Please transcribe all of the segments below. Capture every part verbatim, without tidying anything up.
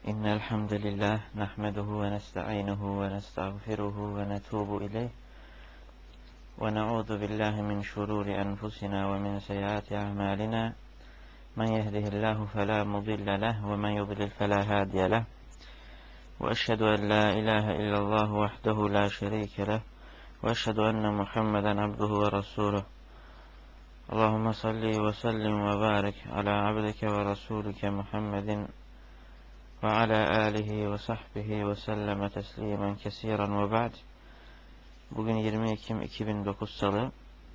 إن الحمد لله نحمده ونستعينه ونستغفره ونتوب إليه ونعوذ بالله من شرور أنفسنا ومن سيئات أعمالنا من يهده الله فلا مضل له ومن يضلل فلا هادي له وأشهد أن لا إله إلا الله وحده لا شريك له وأشهد أن محمدا عبده ورسوله اللهم صل وسلم وبارك على عبدك ورسولك محمد وعلى آله وصحبه وسلم تسlimen kesiren ve ba'd. Bugün yirmi Ekim iki bin dokuz Salı.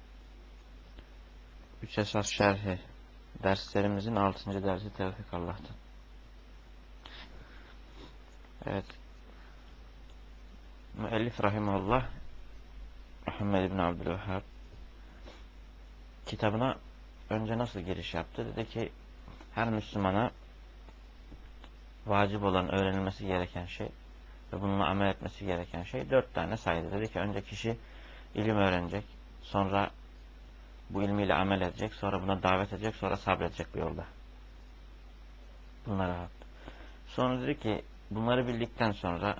Üç Esas Şerhi derslerimizin altıncı dersi Tevfik Allah'tan. Evet. Müellif rahimahullah Muhammed bin Abdülvehhab kitabına önce nasıl giriş yaptı? Dedi ki her Müslümana vacip olan, öğrenilmesi gereken şey ve bununla amel etmesi gereken şey dört tane saydı. Dedi ki önce kişi ilim öğrenecek, sonra bu ilmiyle amel edecek, sonra buna davet edecek, sonra sabredecek bir yolda. Bunlara yaptı. Sonra dedi ki bunları bildikten sonra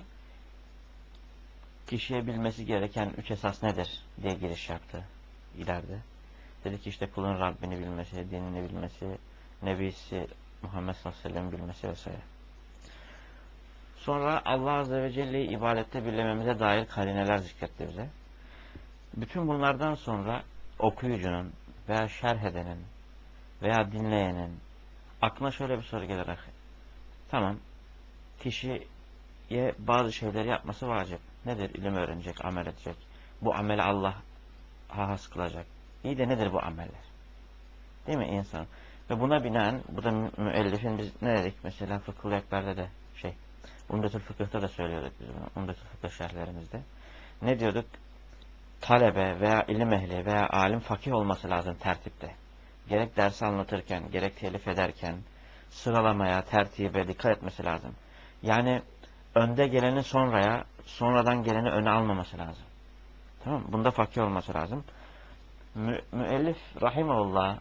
kişiye bilmesi gereken üç esas nedir diye giriş yaptı ileride. Dedi ki işte kulun Rabbini bilmesi, dinini bilmesi, Nebisi Muhammed sallallahu aleyhi ve sellem'i bilmesi vesaire. Sonra Allah Azze ve Celle'yi ibadette birlememize dair karineler zikretti bize. Bütün bunlardan sonra okuyucunun veya şerh edenin veya dinleyenin aklına şöyle bir soru gelir. Tamam, kişiye bazı şeyleri yapması vacip. Nedir? İlim öğrenecek, amel edecek. Bu ameli Allah'a has kılacak. İyi de nedir bu ameller? Değil mi insan? Ve buna binaen, bu da müellifin biz ne dedik? Mesela Fıkhul Ekber'de de şey, Umdetül Fıkıh'ta da söylüyorduk biz bunu. Umdetül Fıkıh şerhlerimizde. Ne diyorduk? Talebe veya ilim ehli veya alim fakih olması lazım tertipte. Gerek dersi anlatırken, gerek telif ederken sıralamaya, tertibe dikkat etmesi lazım. Yani önde geleni sonraya, sonradan geleni öne almaması lazım. Tamam mı? Bunda fakih olması lazım. Mü müellif rahimahullah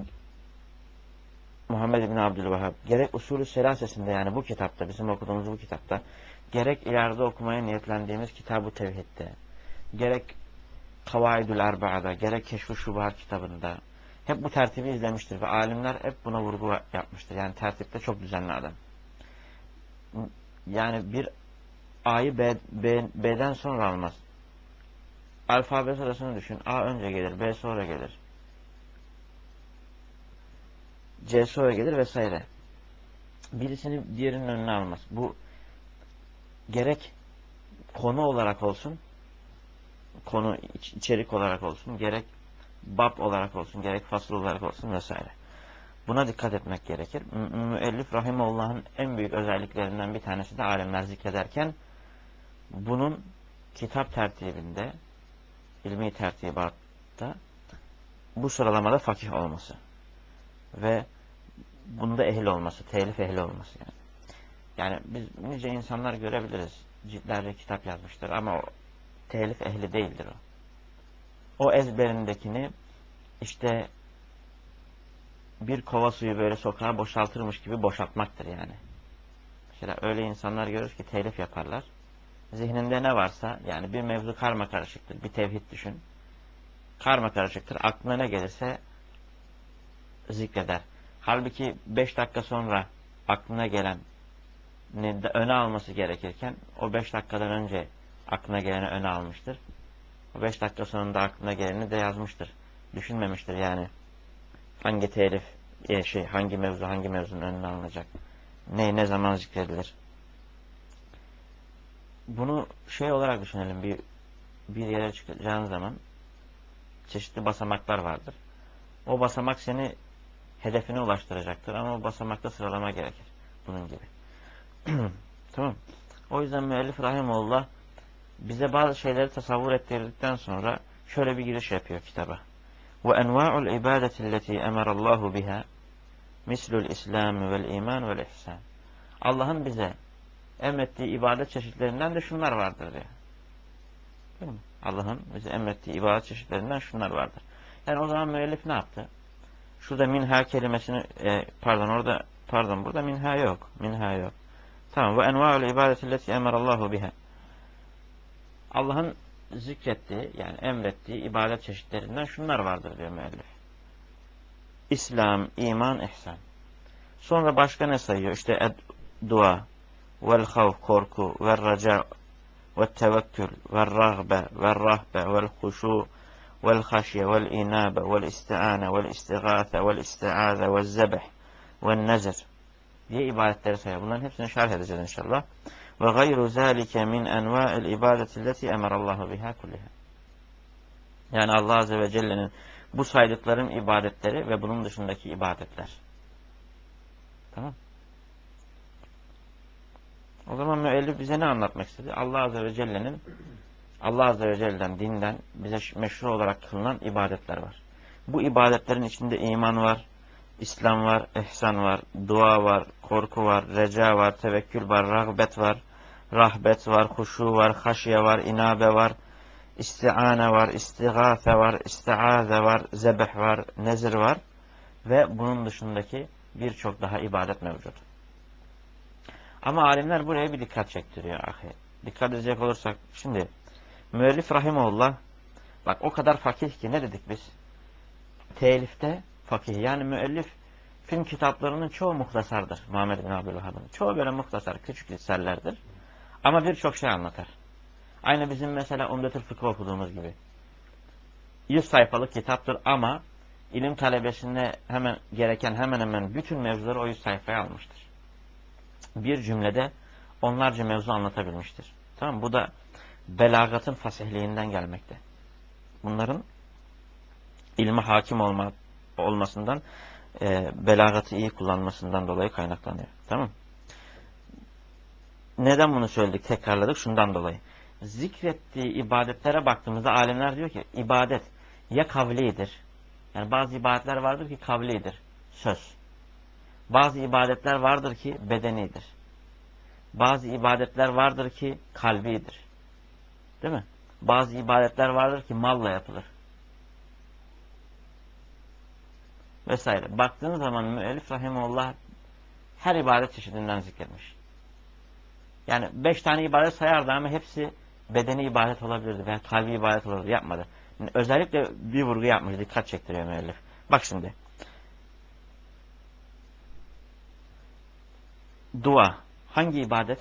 Muhammed bin Abdülvehhab gerek usulü selasesinde, yani bu kitapta, bizim okuduğumuz bu kitapta, gerek ileride okumaya niyetlendiğimiz Kitab-ı Tevhid'de, gerek Kavaidül Erba'da, gerek Keşf-ı Şubuhat kitabında hep bu tertibi izlemiştir ve alimler hep buna vurgu yapmıştır. Yani tertipte çok düzenli adam. Yani bir A'yı B, B, B'den sonra almaz. Alfabe sırasını düşün. A önce gelir, B sonra gelir, C sonra gelir vesaire. Birisini diğerinin önüne almaz. Bu gerek konu olarak olsun, konu içerik olarak olsun, gerek bab olarak olsun, gerek fasıl olarak olsun vesaire. Buna dikkat etmek gerekir. Müellif rahimahullah'ın en büyük özelliklerinden bir tanesi de alimler zikrederken bunun kitap tertibinde, ilmi tertibatta bu sıralamada fakih olması ve bunda ehil olması, telif ehli olması yani. Yani biz nice insanlar görebiliriz. Ciltlerce kitap yazmıştır ama o telif ehli değildir o. O ezberindekini işte bir kova suyu böyle sokağa boşaltırmış gibi boşaltmaktır yani. Mesela öyle insanlar görürüz ki telif yaparlar. Zihninde ne varsa, yani bir mevzu karma karışıktır. Bir tevhid düşün. Karma karışıktır. Aklına ne gelirse zikreder. Halbuki beş dakika sonra aklına gelen öne alması gerekirken o beş dakikadan önce aklına geleni öne almıştır. O beş dakika sonunda aklına geleni de yazmıştır. Düşünmemiştir yani. Hangi telif, e, şey, hangi mevzu hangi mevzunun önüne alınacak? Ne ne zaman zikredilir? Bunu şey olarak düşünelim. Bir bir yere çıkacağın zaman çeşitli basamaklar vardır. O basamak seni hedefine ulaştıracaktır ama o basamakta sıralama gerekir. Bunun gibi. Tamam. O yüzden müellif rahimahullah bize bazı şeyleri tasavvur ettirdikten sonra şöyle bir giriş yapıyor kitaba. Ve enva'ul ibadeti lleti emarallahu biha mislul İslam vel iman vel ihsan. Allah'ın bize emrettiği ibadet çeşitlerinden de şunlar vardır diyor. Değil mi? Allah'ın bize emrettiği ibadet çeşitlerinden şunlar vardır. Yani o zaman müellif ne yaptı? Şurada minha kelimesini e, pardon orada pardon burada minha yok. Minha yok. Tamam. Ve enva'ul ibadetilleti emarallahu biha. Allah'ın zikrettiği, yani emrettiği ibadet çeşitlerinden şunlar vardır diyor müellif. İslam, iman, ihsan. Sonra başka ne sayıyor? İşte dua, vel havf, korku, vel raca, vel tevekkül, vel rağbe, vel rahbe, vel huşu, vel haşye, vel inabe, vel isti'ane, vel istigâthe, vel isti'âze, vel zebeh, vel nezir diye ibadetleri sayıyor. Bunların hepsini şerh edeceğiz inşallah. Ve gayru zâlike min envâ'il ibâdetilleti emarallahu biha kulliha. Yani Allah Azze ve Celle'nin bu saydıklarım ibadetleri ve bunun dışındaki ibadetler. Tamam. O zaman müellif bize ne anlatmak istedi? Allah Azze ve Celle'nin Allah Azze ve Celle'den, dinden bize meşru olarak kılınan ibadetler var. Bu ibadetlerin içinde iman var, İslam var, ihsan var, dua var, korku var, reca var, tevekkül var, rağbet var, rahbet var, huşu var, haşye var, inabe var, isti'ane var, istigâfe var, isti'âze var, zebeh var, nezir var ve bunun dışındaki birçok daha ibadet mevcut. Ama alimler buraya bir dikkat çektiriyor ahi. Dikkat edecek olursak şimdi müellif rahimahullah bak o kadar fakih ki ne dedik biz? Telifte fakih. Yani müellif film kitaplarının çoğu muhtasardır. Muhammed bin Abdülvehhab'ın. Çoğu böyle muhtasar, küçük eserlerdir. Ama birçok şey anlatır. Aynı bizim mesela Umdetül Fıkıh okuduğumuz gibi. yüz sayfalık kitaptır ama ilim talebesine hemen gereken hemen hemen bütün mevzuları o yüz sayfaya almıştır. Bir cümlede onlarca mevzu anlatabilmiştir. Tamam mı? Bu da belagatın fasihliğinden gelmekte. Bunların ilme hakim olma, olmasından, e, belagatı iyi kullanmasından dolayı kaynaklanıyor. Tamam. Neden bunu söyledik, tekrarladık? Şundan dolayı. Zikrettiği ibadetlere baktığımızda alimler diyor ki ibadet ya kavlidir. Yani bazı ibadetler vardır ki kavlidir. Söz. Bazı ibadetler vardır ki bedenidir. Bazı ibadetler vardır ki kalbidir. Değil mi? Bazı ibadetler vardır ki malla yapılır. Vesaire. Baktığınız zaman müellif rahimahullah her ibadet çeşidinden zikretmiş. Yani beş tane ibadet sayardı ama hepsi bedeni ibadet olabilirdi veya kalbi ibadet olabilirdi. Yapmadı. Yani özellikle bir vurgu yapmış. Dikkat çektiriyor müellif. Bak şimdi. Dua. Hangi ibadet?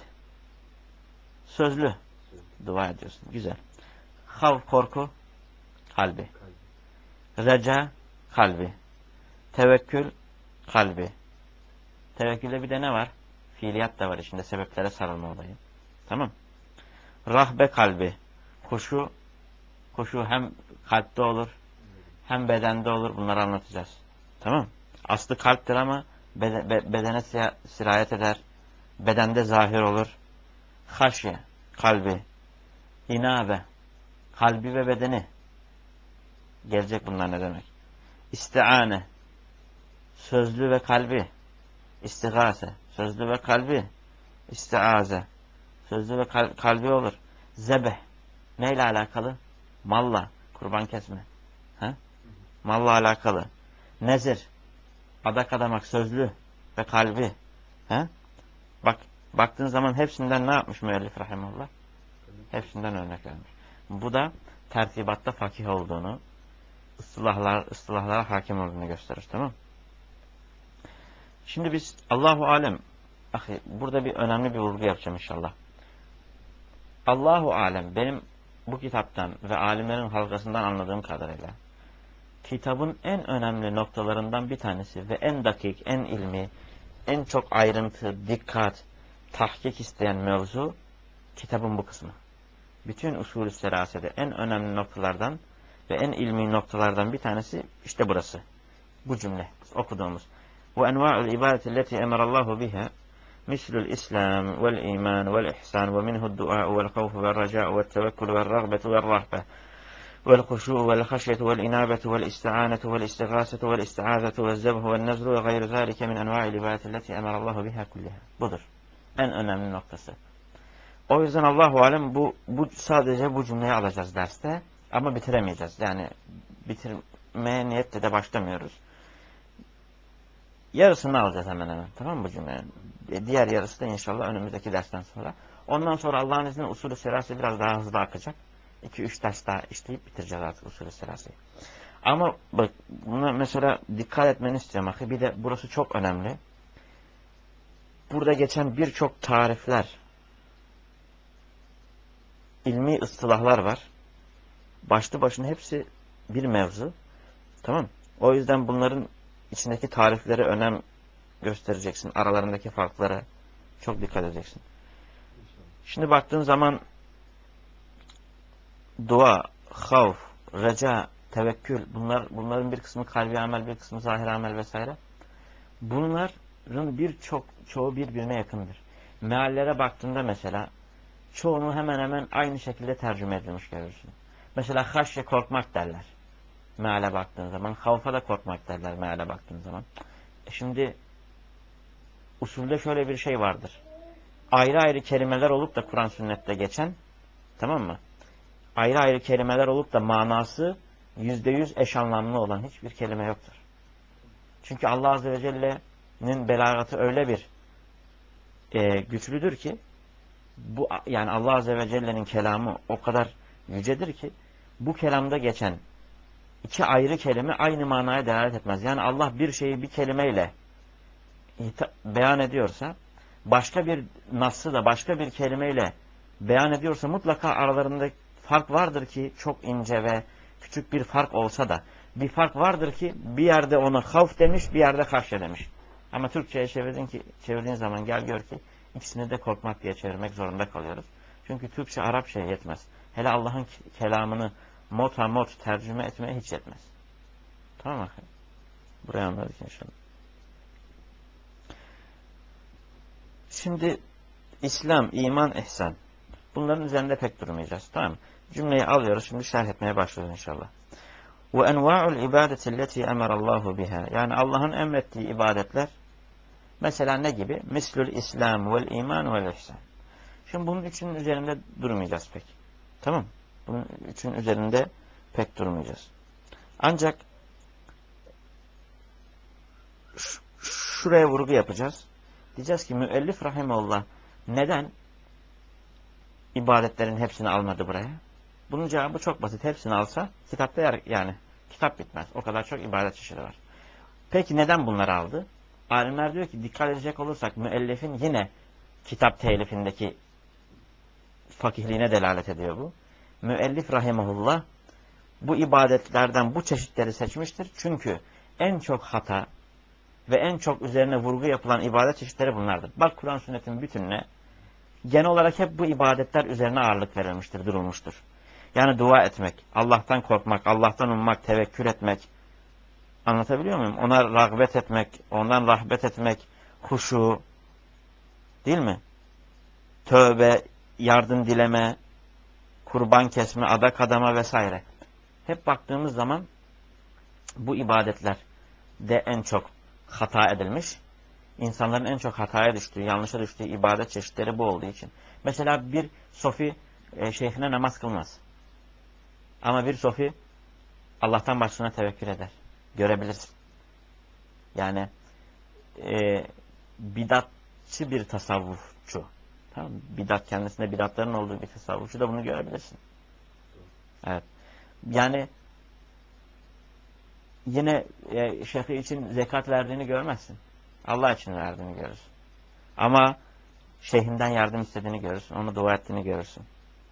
Sözlü. Dua ediyorsun. Güzel. Havf, korku. Kalbi. Reca. Kalbi. Tevekkül. Kalbi. Tevekkülde bir de ne var? Fiiliyat da var içinde. Sebeplere sarılma olayı. Tamam. Rahbe kalbi. Huşu. Huşu hem kalpte olur hem bedende olur. Bunları anlatacağız. Tamam. Aslı kalptir ama bedene sirayet eder. Bedende zahir olur. Haşye. Kalbi. İnabe. Kalbi ve bedeni. Gelecek bunlar ne demek? İsti'ane. Sözlü ve kalbi. İstigase. Sözlü ve kalbi. İstiaze. Sözlü ve kal kalbi olur. Zebeh. Neyle alakalı? Malla. Kurban kesme. Ha? Malla alakalı. Nezir. Adak adamak. Sözlü ve kalbi. Ha? Bak, baktığın zaman hepsinden ne yapmış müellif rahimahullah? Hepsinden örnek vermiş. Bu da tertibatta fakih olduğunu, ıslahlar, ıslahlara hakim olduğunu gösterir. Tamam. Şimdi biz Allahu alem, ahi, burada bir önemli bir vurgu yapacağım inşallah. Allahu alem benim bu kitaptan ve alimlerin halkasından anladığım kadarıyla kitabın en önemli noktalarından bir tanesi ve en dakik, en ilmi, en çok ayrıntı, dikkat, tahkik isteyen mevzu kitabın bu kısmı. Bütün usulü selasede en önemli noktalardan ve en ilmi noktalardan bir tanesi işte burası. Bu cümle okuduğumuz. Ve enva'ul ibadeti leti emarallahu biha mislul İslam vel iman vel ihsan ve minhu'd du'a vel havf vel raca vel tevekkül vel rağbetu vel rahbe vel huşu vel haşyetu vel inabetu vel isti'anetu vel istigâsetu vel isti'azetu vel zebhu vel nezru ve gayru zâlike min enva'il ibadeti leti emarallahu biha kulliha. Budur. En önemli noktası. O yüzden Allahu alem bu, bu sadece bu cümleyi alacağız derste ama bitiremeyeceğiz. Yani bitirmeye niyetle de başlamıyoruz. yarısını alacağız hemen hemen. Tamam mı bu cümlenin? Diğer yarısı da inşallah önümüzdeki dersten sonra. Ondan sonra Allah'ın izniyle usulü serası biraz daha hızlı akacak. iki üç ders daha işleyip bitireceğiz artık usulü serasıyı. Ama bak buna mesela dikkat etmeni istiyorum. Akı. Bir de burası çok önemli. Burada geçen birçok tarifler, ilmi ıstılahlar var. Başlı başına hepsi bir mevzu. Tamam. O yüzden bunların içindeki tariflere önem göstereceksin. Aralarındaki farklara çok dikkat edeceksin. Şimdi baktığın zaman dua, havf, reca, tevekkül, bunlar bunların bir kısmı kalbi amel, bir kısmı zahir amel vesaire. Bunların birçok çoğu birbirine yakındır. Meallere baktığında mesela çoğunu hemen hemen aynı şekilde tercüme edilmiş görürsün. Mesela haşye korkmak derler. Meale baktığın zaman, havfa da korkmak derler meale baktığın zaman. E şimdi usulde şöyle bir şey vardır. Ayrı ayrı kelimeler olup da Kur'an sünnette geçen, tamam mı? Ayrı ayrı kelimeler olup da manası yüzde yüz eş anlamlı olan hiçbir kelime yoktur. Çünkü Allah Azze ve Celle'nin belagatı öyle bir e, güçlüdür ki bu yani Allah Azze ve Celle'nin kelamı o kadar yücedir ki bu kelamda geçen iki ayrı kelime aynı manaya delalet etmez. Yani Allah bir şeyi bir kelimeyle beyan ediyorsa başka bir nassı da başka bir kelimeyle beyan ediyorsa mutlaka aralarında fark vardır ki çok ince ve küçük bir fark olsa da bir fark vardır ki bir yerde ona havf demiş bir yerde haşye demiş. Ama Türkçe'ye çevirdin ki, çevirdiğin zaman gel gör ki ikisini de korkmak diye çevirmek zorunda kalıyoruz. Çünkü Türkçe Arapça'ya yetmez. Hele Allah'ın kelamını mota mot tercüme etmeye hiç yetmez. Tamam mı? Buraya anladık inşallah. Şimdi İslam, iman, ihsan. Bunların üzerinde pek durmayacağız. Tamam mı? Cümleyi alıyoruz. Şimdi şerh etmeye başlıyoruz inşallah. Ve enva'ul ibadeti lleti emarallahu biha. Yani Allah'ın emrettiği ibadetler mesela ne gibi? Mislül İslam vel iman vel ihsan. Şimdi bunun üçünün üzerinde durmayacağız pek. Tamam. Bunun üçünün üzerinde pek durmayacağız. Ancak şuraya vurgu yapacağız. Diyeceğiz ki müellif rahimeullah neden ibadetlerin hepsini almadı buraya? Bunun cevabı çok basit. Hepsini alsa kitapta yer, yani kitap bitmez. O kadar çok ibadet çeşidi var. Peki neden bunları aldı? Alimler diyor ki dikkat edecek olursak müellifin yine kitap telifindeki fakihliğine delalet ediyor bu. Müellif rahimahullah bu ibadetlerden bu çeşitleri seçmiştir. Çünkü en çok hata ve en çok üzerine vurgu yapılan ibadet çeşitleri bunlardır. Bak Kur'an sünnetin bütününe genel olarak hep bu ibadetler üzerine ağırlık verilmiştir, durulmuştur. Yani dua etmek, Allah'tan korkmak, Allah'tan ummak, tevekkül etmek. Anlatabiliyor muyum? Ona rağbet etmek, ondan rahbet etmek, huşu, değil mi? Tövbe, yardım dileme, kurban kesme, adak adama vesaire. Hep baktığımız zaman bu ibadetler de en çok hata edilmiş. İnsanların en çok hataya düştüğü, yanlışa düştüğü ibadet çeşitleri bu olduğu için. Mesela bir sofi e, şeyhine namaz kılmaz. Ama bir sofi Allah'tan başkasına tevekkül eder. Görebilirsin. Yani e, bidatçı bir tasavvufçu. Tamam mı? Bidat kendisinde bidatların olduğu bir tasavvufçu da bunu görebilirsin. Evet. Yani yine e, şeyhi için zekat verdiğini görmezsin. Allah için verdiğini görürsün. Ama şeyhinden yardım istediğini görürsün. Onu dua ettiğini görürsün.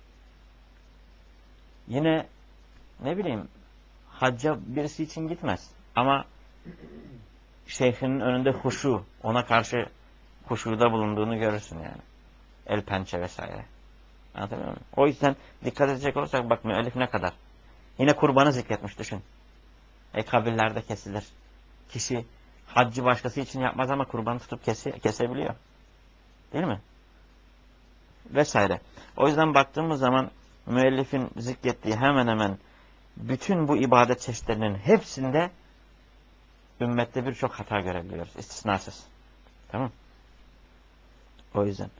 Yine ne bileyim hacca birisi için gitmez. Ama şeyhinin önünde huşu, ona karşı huşuda bulunduğunu görürsün yani. El pençe vesaire. Anlatabiliyor muyum? O yüzden dikkat edecek olursak bak müellif ne kadar. Yine kurbanı zikretmiş düşün. E kabirlerde kesilir. Kişi haccı başkası için yapmaz ama kurbanı tutup kese, kesebiliyor. Değil mi? Vesaire. O yüzden baktığımız zaman müellifin zikrettiği hemen hemen bütün bu ibadet çeşitlerinin hepsinde ümmette birçok hata görebiliyoruz. İstisnasız. Tamam. O yüzden.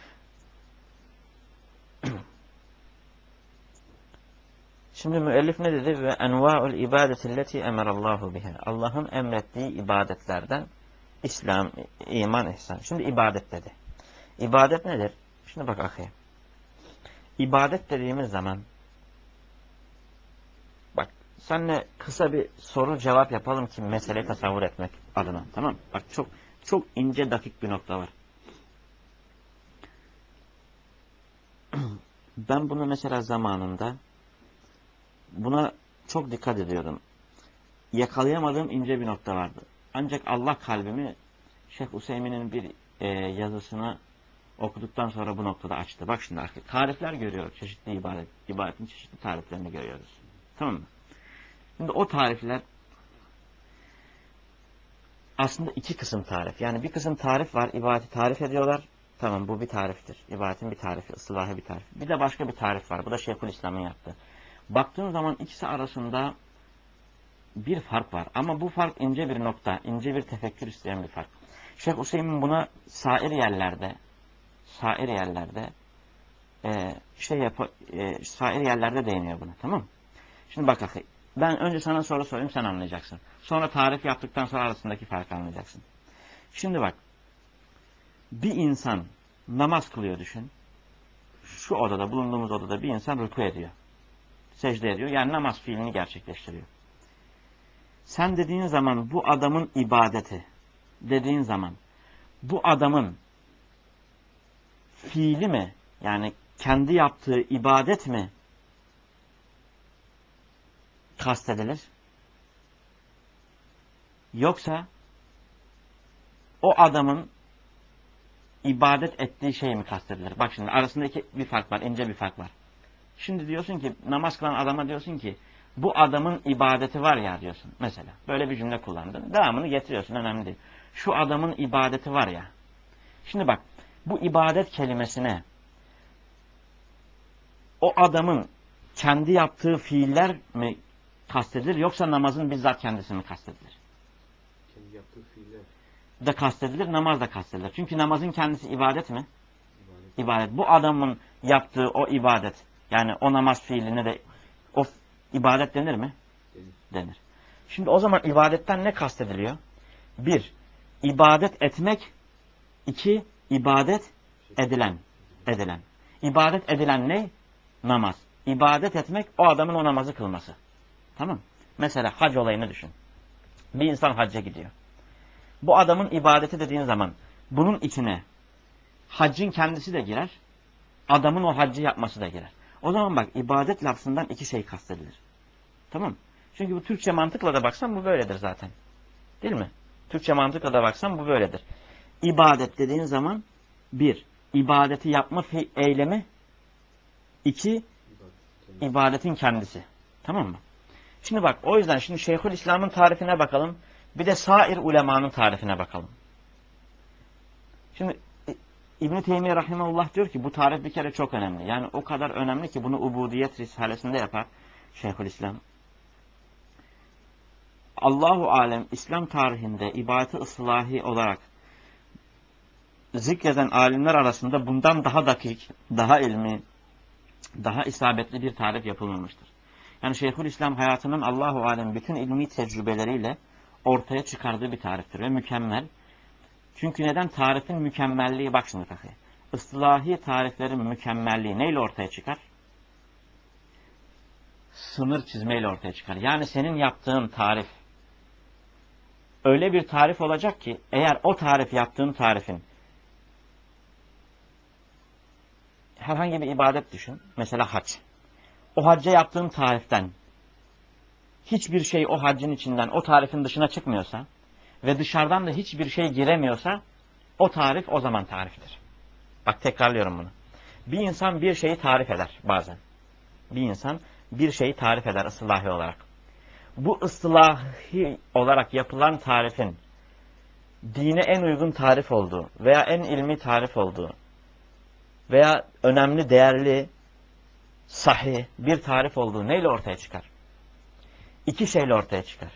Şimdi müellif ne dedi? Ve enva'ul ibadetilleti emarallahu biha. Allah'ın emrettiği ibadetlerden İslam, iman, ihsan. Şimdi ibadet dedi. İbadet nedir? Şimdi bak akıya. İbadet dediğimiz zaman bak seninle kısa bir soru cevap yapalım ki meseleyi tasavvur etmek adına. Tamam? Bak çok çok ince dakik bir nokta var. Ben bunu mesela zamanında buna çok dikkat ediyordum. Yakalayamadığım ince bir nokta vardı. Ancak Allah kalbimi Şeyh Useymin'in bir e, yazısını okuduktan sonra bu noktada açtı. Bak şimdi arkadaşlar. Tarifler görüyoruz. Çeşitli ibadet. İbadetin çeşitli tariflerini görüyoruz. Tamam mı? Şimdi o tarifler aslında iki kısım tarif. Yani bir kısım tarif var. İbadeti tarif ediyorlar. Tamam bu bir tariftir. İbadetin bir tarifi. Islahı bir tarif. Bir de başka bir tarif var. Bu da Şeyhülislam'ın yaptığı. Baktığın zaman ikisi arasında bir fark var. Ama bu fark ince bir nokta. İnce bir tefekkür isteyen bir fark. Şeyh Hüseyin buna sair yerlerde sair yerlerde e, şey yap e, sair yerlerde değiniyor buna. Tamam? Şimdi bak akı. Ben önce sana soru sorayım sen anlayacaksın. Sonra tarif yaptıktan sonra arasındaki farkı anlayacaksın. Şimdi bak. Bir insan namaz kılıyor düşün. Şu odada bulunduğumuz odada bir insan rükû ediyor. Secde ediyor. Yani namaz fiilini gerçekleştiriyor. Sen dediğin zaman bu adamın ibadeti dediğin zaman bu adamın fiili mi? Yani kendi yaptığı ibadet mi kastedilir? Yoksa o adamın ibadet ettiği şey mi kastedilir? Bak şimdi arasındaki bir fark var, ince bir fark var. Şimdi diyorsun ki namaz kılan adama diyorsun ki bu adamın ibadeti var ya diyorsun. Mesela böyle bir cümle kullandın. Devamını getiriyorsun önemli değil. Şu adamın ibadeti var ya. Şimdi bak bu ibadet kelimesine o adamın kendi yaptığı fiiller mi kastedilir yoksa namazın bizzat kendisi mi kastedilir? Kendi yaptığı fiiller De kastedilir, namaz da kastedilir. Çünkü namazın kendisi ibadet mi? ibadet. İbadet. Bu adamın yaptığı o ibadet, yani o namaz fiiline de o ibadet denir mi? Denir. Denir. Şimdi o zaman ibadetten ne kastediliyor? Bir, ibadet etmek. İki, ibadet edilen. Edilen. İbadet edilen ne? Namaz. İbadet etmek o adamın o namazı kılması. Tamam. Mesela hac olayını düşün. Bir insan hacca gidiyor. Bu adamın ibadeti dediğin zaman bunun içine haccın kendisi de girer. Adamın o haccı yapması da girer. O zaman bak ibadet lafzından iki şey kastedilir. Tamam. Çünkü bu Türkçe mantıkla da baksan bu böyledir zaten. Değil mi? Türkçe mantıkla da baksan bu böyledir. İbadet dediğin zaman bir, ibadeti yapma eylemi. İki, ibadetin kendisi. Tamam mı? Şimdi bak o yüzden şimdi Şeyhülislam'ın tarifine bakalım. Bir de sair ulemanın tarifine bakalım. Şimdi İbn-i Teymiye Rahimahullah diyor ki bu tarif bir kere çok önemli. Yani o kadar önemli ki bunu Ubudiyet Risalesinde yapar Şeyhülislam. Allahu alem İslam tarihinde ibadeti ıslahi olarak zikreden alimler arasında bundan daha dakik, daha ilmi, daha isabetli bir tarif yapılmamıştır. Yani Şeyhülislam hayatının Allahu alem bütün ilmi tecrübeleriyle ortaya çıkardığı bir tariftir ve mükemmel. Çünkü neden? Tarifin mükemmelliği bak şimdi takı. Islahi tariflerin mükemmelliği neyle ortaya çıkar? Sınır çizmeyle ortaya çıkar. Yani senin yaptığın tarif öyle bir tarif olacak ki eğer o tarif yaptığın tarifin herhangi bir ibadet düşün. Mesela hac. O hacca yaptığın tariften hiçbir şey o haccın içinden o tarifin dışına çıkmıyorsa ve dışarıdan da hiçbir şey giremiyorsa o tarif o zaman tariftir. Bak tekrarlıyorum bunu. Bir insan bir şeyi tarif eder bazen. Bir insan bir şeyi tarif eder ıslahi olarak. Bu ıslahi olarak yapılan tarifin dine en uygun tarif olduğu veya en ilmi tarif olduğu veya önemli, değerli, sahih bir tarif olduğu neyle ortaya çıkar? İki şeyle ortaya çıkar.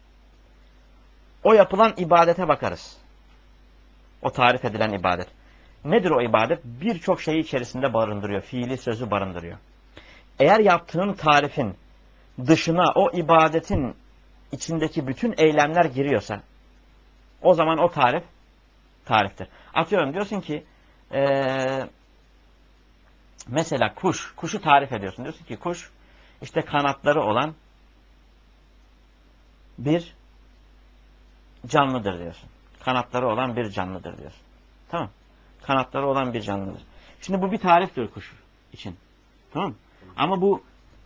O yapılan ibadete bakarız. O tarif edilen ibadet. Nedir o ibadet? Birçok şeyi içerisinde barındırıyor. Fiili sözü barındırıyor. Eğer yaptığın tarifin dışına o ibadetin içindeki bütün eylemler giriyorsa, O zaman o tarif tariftir. Atıyorum diyorsun ki ee, mesela kuş. Kuşu tarif ediyorsun. Diyorsun ki kuş işte kanatları olan bir canlıdır diyorsun. Kanatları olan bir canlıdır diyorsun. Tamam. Kanatları olan bir canlıdır. Şimdi bu bir tariftir kuş için. Tamam. Ama bu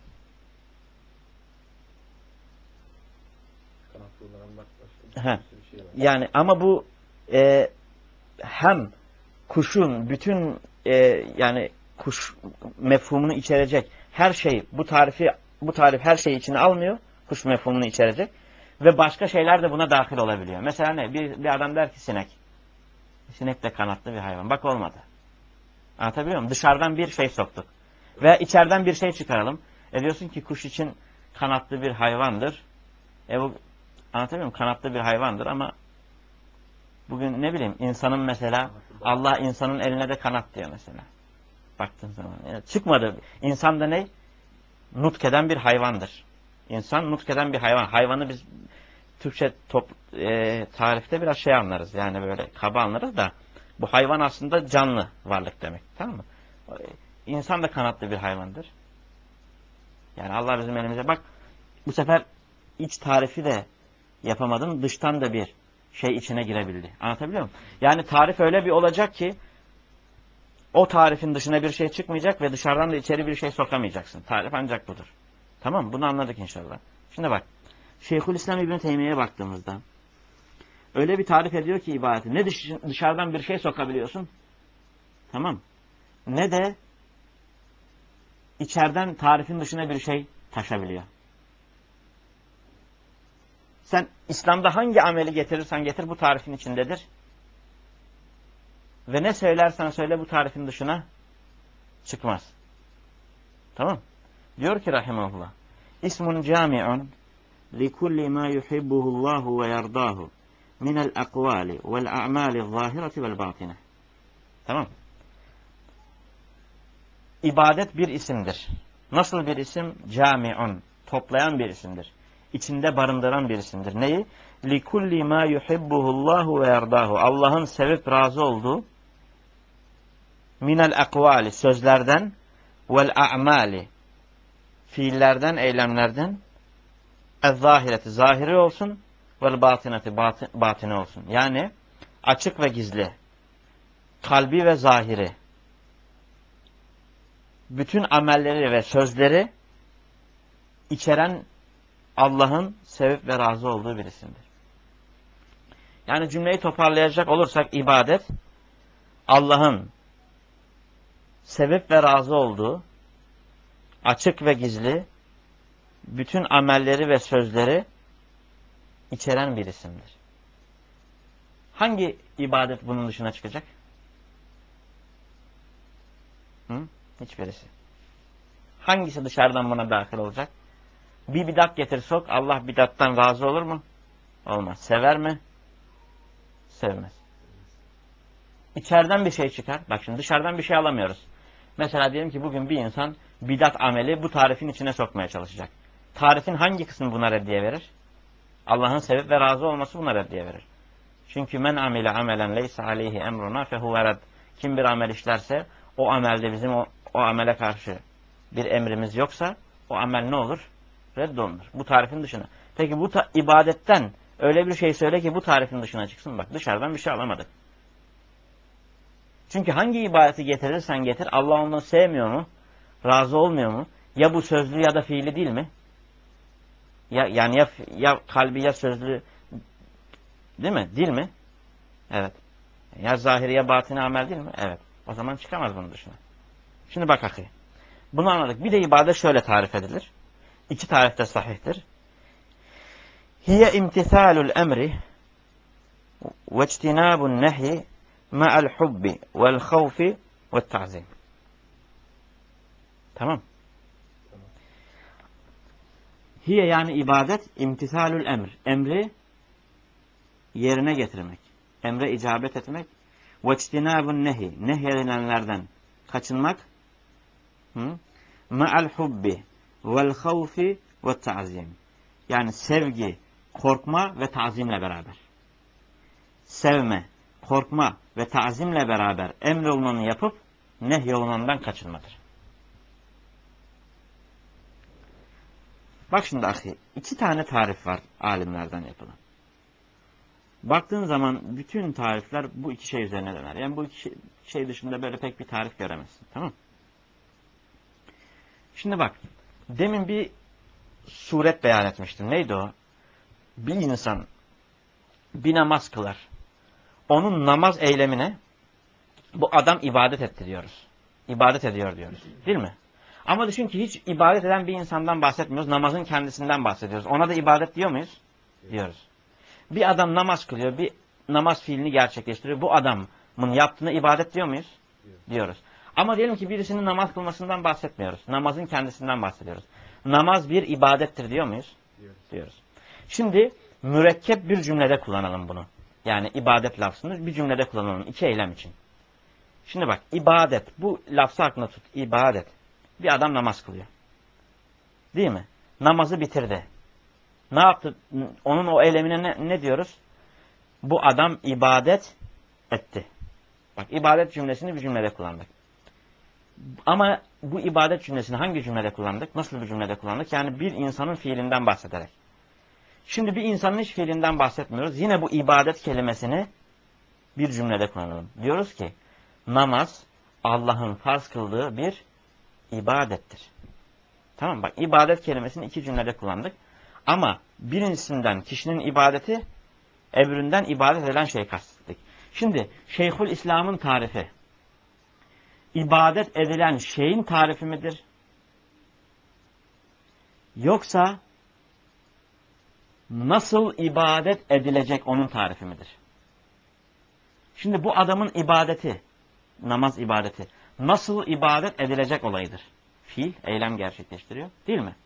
Kanatlı olan bak başka he, bir sürü şey var. yani ama bu e, hem kuşun bütün e, yani kuş mefhumunu içerecek her şey bu tarifi bu tarif her şeyi içine almıyor. Kuş mefhumunu içerecek. Ve başka şeyler de buna dahil olabiliyor. Mesela ne? Bir, bir adam der ki sinek. Sinek de kanatlı bir hayvan. Bak olmadı. Anlatabiliyor muyum? Dışarıdan bir şey soktuk. Veya içeriden bir şey çıkaralım. E diyorsun ki kuş için kanatlı bir hayvandır. E bu anlatabiliyor muyum? Kanatlı bir hayvandır ama bugün ne bileyim insanın mesela Allah insanın eline de kanat diyor mesela. Baktığın zaman. Yani çıkmadı. İnsan da ne? Nutkeden bir hayvandır. İnsan nutkeden bir hayvan. Hayvanı biz Türkçe top, e, tarifte biraz şey anlarız. Yani böyle kaba anlarız da bu hayvan aslında canlı varlık demek. Tamam mı? İnsan da kanatlı bir hayvandır. Yani Allah bizim elimize bak bu sefer iç tarifi de yapamadım. Dıştan da bir şey içine girebildi. Anlatabiliyor muyum? Yani tarif öyle bir olacak ki o tarifin dışına bir şey çıkmayacak ve dışarıdan da içeri bir şey sokamayacaksın. Tarif ancak budur. Tamam mı? Bunu anladık inşallah. Şimdi bak. Şeyhülislam İbn Teymiye'ye baktığımızda öyle bir tarif ediyor ki ibadeti. Ne dış, dışarıdan bir şey sokabiliyorsun. Tamam. Ne de içeriden tarifin dışına bir şey taşabiliyor. Sen İslam'da hangi ameli getirirsen getir bu tarifin içindedir. Ve ne söylersen söyle bu tarifin dışına çıkmaz. Tamam. Diyor ki rahimahullah. İsmun cami'un likulli ma yuhibbuhullahu ve yardahu minel akvali vel a'mali zahireti vel batine. Tamam. İbadet bir isimdir. Nasıl bir isim? Cami'un. Toplayan bir isimdir. İçinde barındıran bir isimdir. Neyi? Likulli ma yuhibbuhullahu ve yardahu. Allah'ın sevip razı olduğu minel akvali sözlerden vel a'mali fiillerden, eylemlerden ez-zahireti zahiri olsun vel batineti batini olsun. Yani açık ve gizli, kalbi ve zahiri, bütün amelleri ve sözleri içeren Allah'ın sevip ve razı olduğu bir isimdir. Yani cümleyi toparlayacak olursak ibadet Allah'ın sevip ve razı olduğu açık ve gizli bütün amelleri ve sözleri içeren bir isimdir. Hangi ibadet bunun dışına çıkacak? Hı? Hiçbirisi. Hangisi dışarıdan buna dahil olacak? Bir bidat getir sok, Allah bidattan razı olur mu? Olmaz. Sever mi? Sevmez. İçeriden bir şey çıkar. Bak şimdi dışarıdan bir şey alamıyoruz. Mesela diyelim ki bugün bir insan bidat ameli bu tarifin içine sokmaya çalışacak. Tarifin hangi kısmı buna reddiye verir? Allah'ın sevip ve razı olması buna reddiye verir. Çünkü men amile amelen leysa aleyhi emruna fehuve red. Kim bir amel işlerse o amelde bizim o, o amele karşı bir emrimiz yoksa o amel ne olur? Reddolunur. Bu tarifin dışına. Peki bu ibadetten öyle bir şey söyle ki bu tarifin dışına çıksın. Bak dışarıdan bir şey alamadık. Çünkü hangi ibadeti getirirsen getir Allah onu sevmiyor mu? Razı olmuyor mu? Ya bu sözlü ya da fiili değil mi? Ya, yani ya, ya kalbi ya sözlü değil mi? Dil mi? Evet. Ya zahiri ya batini amel değil mi? Evet. O zaman çıkamaz bunun dışına. Şimdi bak akı. Bunu anladık. Bir de ibadet şöyle tarif edilir. İki tarif de sahihtir. Hiye imtithalul emri ve ictinabun nehi ma'al hubbi vel havfi ve ta'zim. Tamam. Tamam. Hiye yani ibadet imtithalul emr. Emri yerine getirmek. Emre icabet etmek. Ve ictinabun nehi. Nehyedilenlerden kaçınmak. Hı? Ma'al hubbi vel havfi ve ta'zim. Yani sevgi, korkma ve tazimle beraber. sevme, korkma ve tazimle beraber emrolunanı yapıp nehyolunandan kaçınmadır. Bak şimdi ahi, iki tane tarif var alimlerden yapılan. Baktığın zaman bütün tarifler bu iki şey üzerine döner. Yani bu iki şey dışında böyle pek bir tarif göremezsin. Tamam. Şimdi bak, demin bir suret beyan etmiştim. Neydi o? Bir insan bir namaz kılar. Onun namaz eylemine bu adam ibadet etti diyoruz. İbadet ediyor diyoruz. Değil mi? Ama düşün ki hiç ibadet eden bir insandan bahsetmiyoruz. Namazın kendisinden bahsediyoruz. Ona da ibadet diyor muyuz? Diyoruz. Bir adam namaz kılıyor. Bir namaz fiilini gerçekleştiriyor. Bu adamın yaptığına ibadet diyor muyuz? Diyoruz. Ama diyelim ki birisinin namaz kılmasından bahsetmiyoruz. Namazın kendisinden bahsediyoruz. Namaz bir ibadettir diyor muyuz? Diyoruz. Şimdi mürekkep bir cümlede kullanalım bunu. Yani ibadet lafzını bir cümlede kullanalım. İki eylem için. Şimdi bak, ibadet. Bu lafzı aklına tut. İbadet. Bir adam namaz kılıyor. Değil mi? Namazı bitirdi. Ne yaptı? Onun o eylemine ne, ne diyoruz? Bu adam ibadet etti. Bak, ibadet cümlesini bir cümlede kullandık. Ama bu ibadet cümlesini hangi cümlede kullandık? Nasıl bir cümlede kullandık? Yani bir insanın fiilinden bahsederek. Şimdi bir insanın hiç fiilinden bahsetmiyoruz. Yine bu ibadet kelimesini bir cümlede kullanalım. Diyoruz ki namaz Allah'ın farz kıldığı bir ibadettir. Tamam, bak, ibadet kelimesini iki cümlede kullandık. Ama birincisinden kişinin ibadeti, öbüründen ibadet edilen şey kastettik. Şimdi Şeyhül İslam'ın tarifi ibadet edilen şeyin tarifi midir? Yoksa nasıl ibadet edilecek onun tarifi midir? Şimdi bu adamın ibadeti, namaz ibadeti, nasıl ibadet edilecek olayıdır. Fiil, eylem gerçekleştiriyor, değil mi?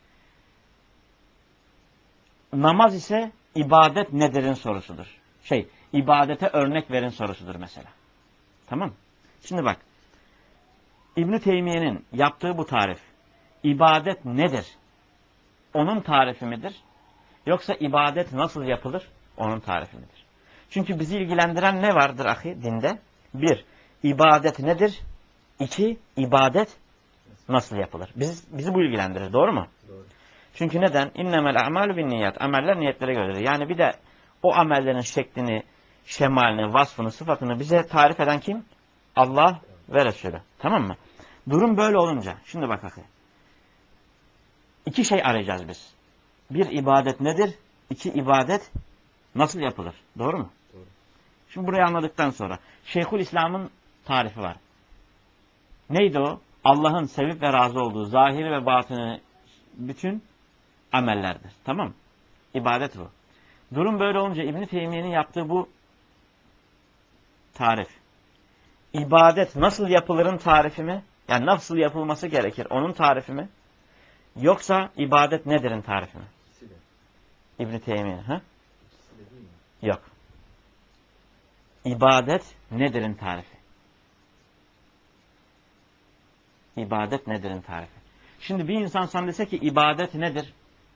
Namaz ise ibadet nedir'in sorusudur. Şey, ibadete örnek verin sorusudur mesela. Tamam. Şimdi bak, İbn-i Teymiye'nin yaptığı bu tarif, ibadet nedir? Onun tarifi midir? Yoksa ibadet nasıl yapılır? Onun tarifi midir? Çünkü bizi ilgilendiren ne vardır ahi dinde? Bir, ibadet nedir? İki, ibadet nasıl yapılır? Biz, bizi bu ilgilendirir. Doğru mu? Doğru. Çünkü neden? İnnemel a'malu bin niyat. Ameller niyetlere göredir. Yani bir de o amellerin şeklini, şemalini, vasfını, sıfatını bize tarif eden kim? Allah ve Resulü. Tamam mı? Durum böyle olunca. Şimdi bak ahi. İki şey arayacağız biz. Bir, ibadet nedir? İki, ibadet nasıl yapılır? Doğru mu? Doğru. Şimdi burayı anladıktan sonra Şeyhül İslam'ın tarifi var. Neydi o? Allah'ın sevip ve razı olduğu zahiri ve batını bütün amellerdir. Tamam mı? İbadet bu. Durum böyle olunca İbn-i Teymiye'nin yaptığı bu tarif. İbadet nasıl yapılırın tarifi mi? Yani nasıl yapılması gerekir? Onun tarifi mi? Yoksa ibadet nedir'in tarifi mi? İkisi de. İbn-i Teymiye. Ha? İkisi de değil mi? Yok. İbadet nedir'in tarifi? İbadet nedir'in tarifi? Şimdi bir insan sana dese ki ibadet nedir?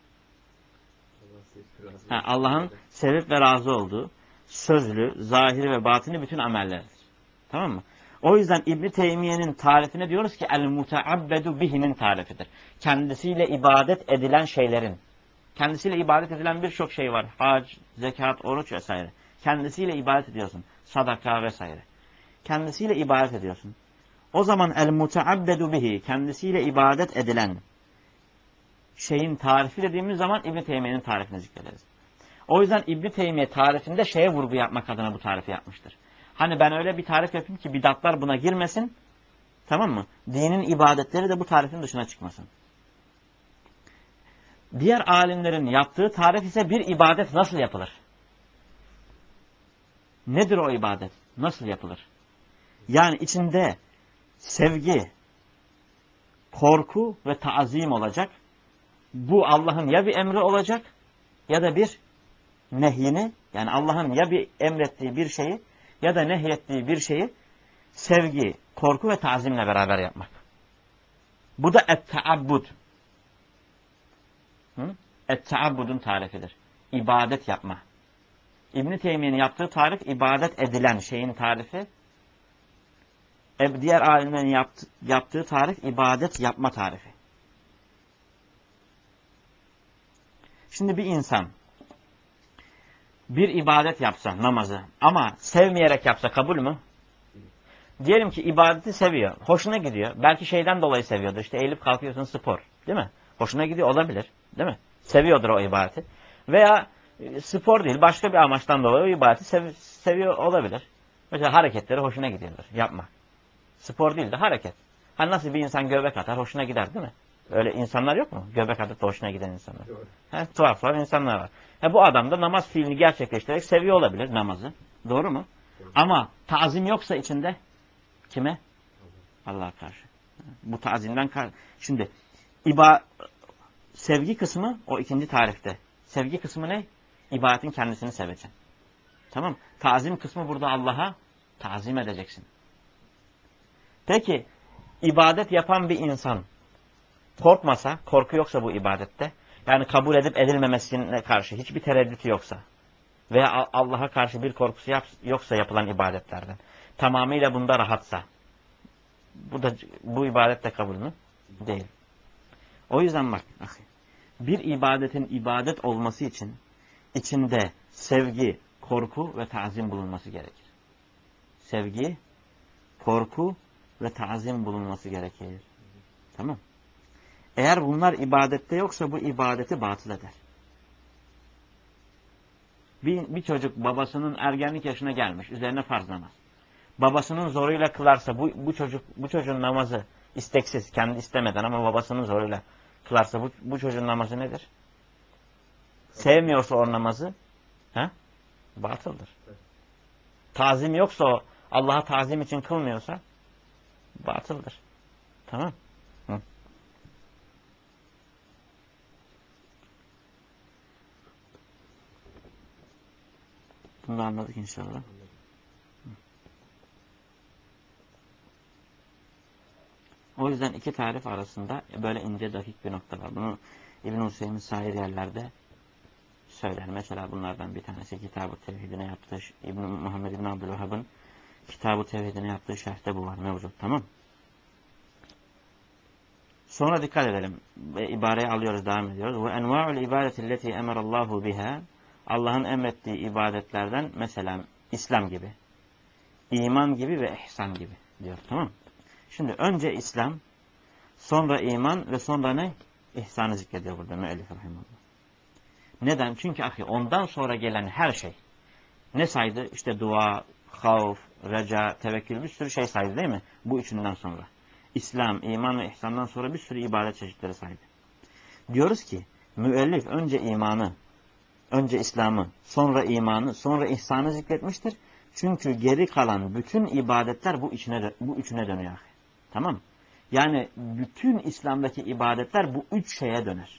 Allah Allah'ın sevip ve razı olduğu sözlü, zahiri ve batini bütün amelleridir. Tamam mı? O yüzden İbn-i Teymiye'nin tarifine diyoruz ki el-muteabbedu bihinin tarifidir. Kendisiyle ibadet edilen şeylerin. Kendisiyle ibadet edilen birçok şey var. Hac, zekat, oruç vesaire. Kendisiyle ibadet ediyorsun. Sadaka vesaire. Kendisiyle ibadet ediyorsun. O zaman el-muteabbedu bihi, kendisiyle ibadet edilen şeyin tarifi dediğimiz zaman İbn-i Teymiye'nin tarifini zikrederiz. O yüzden İbn-i Teymiye tarifinde şeye vurgu yapmak adına bu tarifi yapmıştır. Hani ben öyle bir tarif yapayım ki bidatlar buna girmesin. Tamam mı? Dinin ibadetleri de bu tarifin dışına çıkmasın. Diğer alimlerin yaptığı tarif ise bir ibadet nasıl yapılır? Nedir o ibadet? Nasıl yapılır? Yani içinde sevgi, korku ve taazim olacak. Bu Allah'ın ya bir emri olacak ya da bir nehyini, yani Allah'ın ya bir emrettiği bir şeyi ya da nehyettiği bir şeyi sevgi, korku ve tazimle beraber yapmak. Bu da et-taabbud. Et-taabbudun tarifidir. İbadet yapma. İbn-i Teymiye'nin yaptığı tarif ibadet edilen şeyin tarifi. Diğer alimlerin yaptı, yaptığı tarif ibadet yapma tarifi. Şimdi bir insan bir ibadet yapsa, namazı, ama sevmeyerek yapsa kabul mü? Diyelim ki ibadeti seviyor, hoşuna gidiyor. Belki şeyden dolayı seviyordur. İşte eğilip kalkıyorsun, spor, değil mi? Hoşuna gidiyor olabilir, değil mi? Seviyordur o ibadeti. Veya spor değil, başka bir amaçtan dolayı o ibadeti sev seviyor olabilir. Mesela hareketleri hoşuna gidiyordur, yapmak. Spor değil de hareket. Hani nasıl bir insan göbek atar, hoşuna gider, değil mi? Öyle insanlar yok mu? Göbek atıp da hoşuna giden insanlar. He, tuhaflar insanlar var. He, bu adam da namaz fiilini gerçekleştirerek seviyor olabilir namazı. Doğru mu? Doğru. Ama tazim yoksa içinde kime? Allah'a karşı. Bu tazimden karşı. Şimdi iba sevgi kısmı o ikinci tarifte. Sevgi kısmı ne? İbadetin kendisini seveceksin. Tamam. Tazim kısmı burada Allah'a tazim edeceksin. Peki ibadet yapan bir insan korkmasa, korku yoksa bu ibadette, yani kabul edip edilmemesine karşı hiçbir tereddütü yoksa veya Allah'a karşı bir korkusu yap, yoksa yapılan ibadetlerden, tamamıyla bunda rahatsa, bu da bu ibadet de kabul mü? Değil. O yüzden bak, bir ibadetin ibadet olması için içinde sevgi, korku ve tazim bulunması gerekir. Sevgi, korku ve tazim bulunması gerekir. Tamam. Eğer bunlar ibadette yoksa bu ibadeti batıl eder. Bir, bir çocuk babasının ergenlik yaşına gelmiş, üzerine farz namaz. Babasının zoruyla kılarsa bu, bu çocuk bu çocuğun namazı isteksiz, kendi istemeden ama babasının zoruyla kılarsa bu, bu çocuğun namazı nedir? Sevmiyorsa o namazı, he? Batıldır. Tazim yoksa o, Allah'a tazim için kılmıyorsa batıldır. Tamam? Hı. Bunu da anladık inşallah. O yüzden iki tarif arasında böyle ince dakik bir nokta var. Bunu İbn-i Hüseyin sair yerlerde söyler. Mesela bunlardan bir tanesi Kitab-ı Tevhidine yaptığı, İbn Muhammed İbn Abdülvehhab'ın Kitab-ı Tevhidine yaptığı şerhte bu var mevcut. Tamam. Sonra dikkat edelim. Ve ibareyi alıyoruz, devam ediyoruz. Ve enva'ul ibadetilleti emarallahu biha, Allah'ın emrettiği ibadetlerden mesela İslam gibi, iman gibi ve ihsan gibi diyor. Tamam. Şimdi önce İslam, sonra iman ve sonra ne? İhsanı zikrediyor burada müellif rahimahullah. Neden? Çünkü ahi ondan sonra gelen her şey ne saydı? İşte dua, havf, reca, tevekkül, bir sürü şey saydı değil mi? Bu üçünden sonra. İslam, iman ve ihsandan sonra bir sürü ibadet çeşitleri saydı. Diyoruz ki müellif önce imanı, önce İslam'ı, sonra imanı, sonra ihsanı zikretmiştir. Çünkü geri kalan bütün ibadetler bu içine bu üçüne dönüyor. Tamam? Yani bütün İslam'daki ibadetler bu üç şeye döner.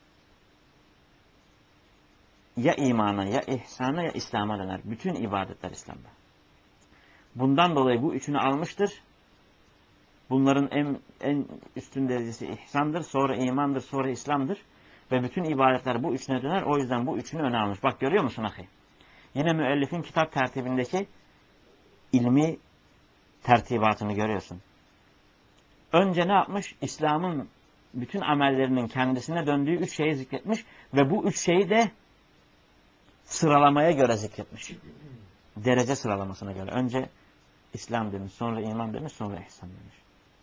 Ya imana, ya ihsana, ya İslam'a döner. Bütün ibadetler İslam'da. Bundan dolayı bu üçünü almıştır. Bunların en, en üstün derecesi ihsandır, sonra imandır, sonra İslam'dır. Ve bütün ibadetler bu üçüne döner. O yüzden bu üçünü öne almış. Bak görüyor musun ahi? Yine müellifin kitap tertibindeki ilmi tertibatını görüyorsun. Önce ne yapmış? İslam'ın bütün amellerinin kendisine döndüğü üç şeyi zikretmiş. Ve bu üç şeyi de sıralamaya göre zikretmiş. Derece sıralamasına göre. Önce İslam demiş, sonra iman demiş, sonra ihsan demiş.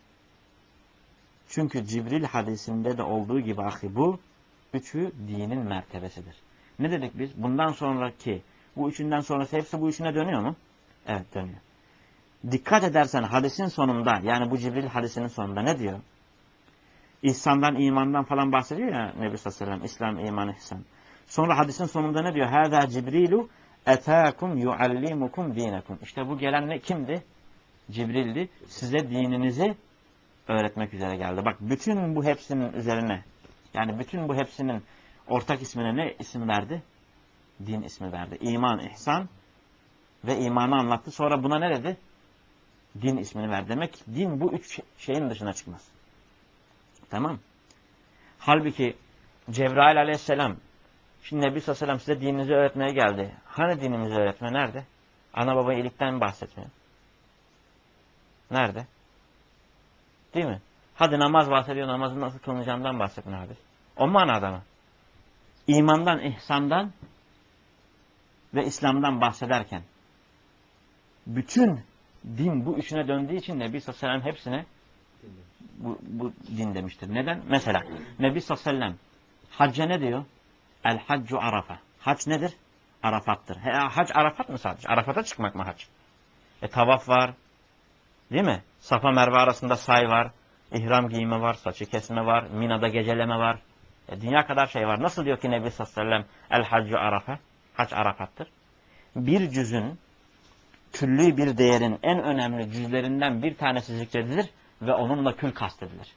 Çünkü Cibril hadisinde de olduğu gibi ahi bu üçü dinin mertebesidir. Ne dedik biz? Bundan sonraki, bu üçünden sonrası hepsi bu üçüne dönüyor mu? Evet dönüyor. Dikkat edersen hadisin sonunda, yani bu Cibril hadisinin sonunda ne diyor? İhsandan, imandan falan bahsediyor ya Nebi sallallahu aleyhi ve sellem. İslam, iman, ihsan. Sonra hadisin sonunda ne diyor? Hâzâ Cibrilu etâkum yuallimukum dînekum. İşte bu gelen ne? Kimdi? Cibril'di. Size dininizi öğretmek üzere geldi. Bak bütün bu hepsinin üzerine, yani bütün bu hepsinin ortak ismine ne isim verdi? Din ismi verdi. İman, ihsan ve imanı anlattı. Sonra buna ne dedi? Din ismini verdi. Demek din bu üç şeyin dışına çıkmaz. Tamam. Halbuki Cebrail aleyhisselam Şimdi Nebi sallallahu aleyhi ve sellem size dininizi öğretmeye geldi. Hani dinimizi öğretme nerede? Ana baba iyilikten mi bahsetmiyor? Nerede? Değil mi? Hadi namaz bahsediyor, namazın nasıl kılınacağından bahsetmiyor hadis. O manada mı? İmandan, ihsandan ve İslam'dan bahsederken bütün din bu üçüne döndüğü için Nebi sallallahu aleyhi ve sellem hepsine bu, bu din demiştir. Neden? Mesela Nebi sallallahu aleyhi ve sellem hacca ne diyor? El haccu arafa. Hac nedir? Arafat'tır. He, hac Arafat mı sadece? Arafat'a çıkmak mı hac? E tavaf var. Değil mi? Safa Merve arasında say var. İhram giyimi var. Saçı kesme var. Mina'da geceleme var. E, dünya kadar şey var. Nasıl diyor ki Nebi sallallahu aleyhi ve sellem el haccu arafa? Hac Arafat'tır. Bir cüzün küllü bir değerin en önemli cüzlerinden bir tanesi zikredilir ve onunla kül kastedilir.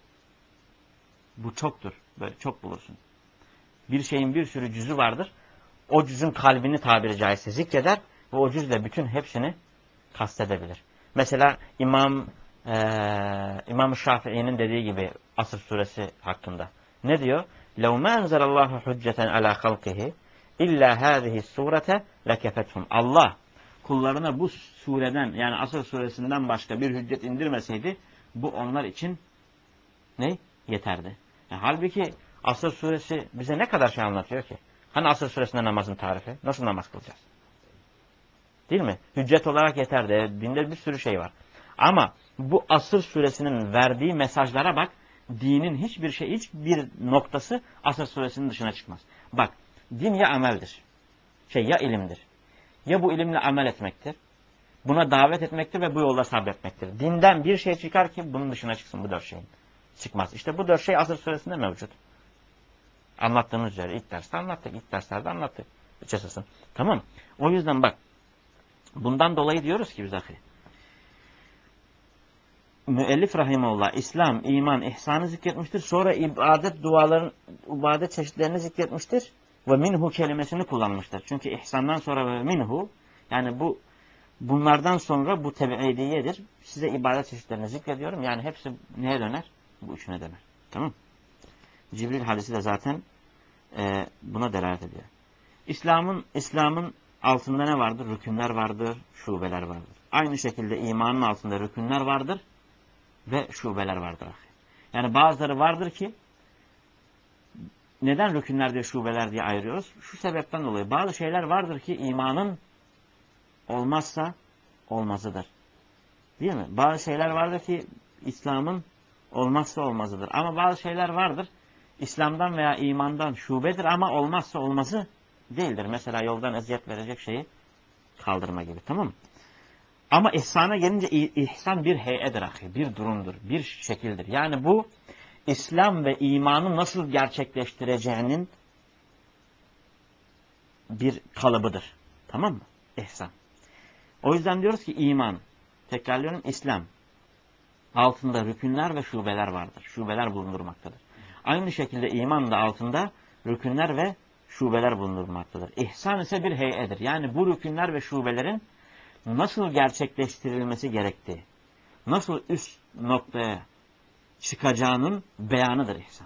Bu çoktur. Böyle çok bulursun. Bir şeyin bir sürü cüzü vardır. O cüzün kalbini tabiri caizse zikreder ve o cüzle bütün hepsini kastedebilir. Mesela İmam e, İmam Şafii'nin dediği gibi Asr suresi hakkında. Ne diyor? لَوْ مَا اَنْزَلَ اللّٰهُ حُجَّةً عَلَى خَلْقِهِ اِلَّا هَذِهِ السُّورَةَ لَكَفَتْهُمْ Allah kullarına bu sureden yani Asr suresinden başka bir hüccet indirmeseydi bu onlar için ne? Yeterdi. Yani halbuki Asr suresi bize ne kadar şey anlatıyor ki? Hani Asr suresinde namazın tarifi? Nasıl namaz kılacağız? Değil mi? Hüccet olarak yeterdi. Dinde bir sürü şey var. Ama bu Asr suresinin verdiği mesajlara bak. Dinin hiçbir şey, hiçbir noktası Asr suresinin dışına çıkmaz. Bak, din ya ameldir. Şey ya ilimdir. Ya bu ilimle amel etmektir. Buna davet etmektir ve bu yolda sabretmektir. Dinden bir şey çıkar ki bunun dışına çıksın bu dört şeyin. Çıkmaz. İşte bu dört şey Asr suresinde mevcut. Anlattığımız üzere ilk derste anlattık. İlk derslerde anlattık. Üç esasın. Tamam. O yüzden bak. Bundan dolayı diyoruz ki biz ahi. Müellif rahimehullah İslam, iman, ihsanı zikretmiştir. Sonra ibadet duaların, ibadet çeşitlerini zikretmiştir. Ve minhu kelimesini kullanmıştır. Çünkü ihsandan sonra ve minhu yani bu bunlardan sonra bu tebe'idiyedir. Size ibadet çeşitlerini zikrediyorum. Yani hepsi neye döner? Bu üçüne döner. Tamam. Cibril hadisi de zaten e, buna delalet ediyor. İslam'ın İslam'ın altında ne vardır? Rükünler vardır, şubeler vardır. Aynı şekilde imanın altında rükünler vardır ve şubeler vardır. Yani bazıları vardır ki neden rükünler diye şubeler diye ayırıyoruz? Şu sebepten dolayı bazı şeyler vardır ki imanın olmazsa olmazıdır. Değil mi? Bazı şeyler vardır ki İslam'ın olmazsa olmazıdır. Ama bazı şeyler vardır İslam'dan veya imandan şubedir ama olmazsa olmazı değildir. Mesela yoldan eziyet verecek şeyi kaldırma gibi. Tamam mı? Ama ihsana gelince ihsan bir heyedir ahi. Bir durumdur. Bir şekildir. Yani bu İslam ve imanı nasıl gerçekleştireceğinin bir kalıbıdır. Tamam mı? İhsan. O yüzden diyoruz ki iman. Tekrarlıyorum İslam. Altında rükünler ve şubeler vardır. Şubeler bulundurmaktadır. Aynı şekilde iman da altında rükünler ve şubeler bulundurmaktadır. İhsan ise bir heyedir. Yani bu rükünler ve şubelerin nasıl gerçekleştirilmesi gerektiği, nasıl üst noktaya çıkacağının beyanıdır ihsan.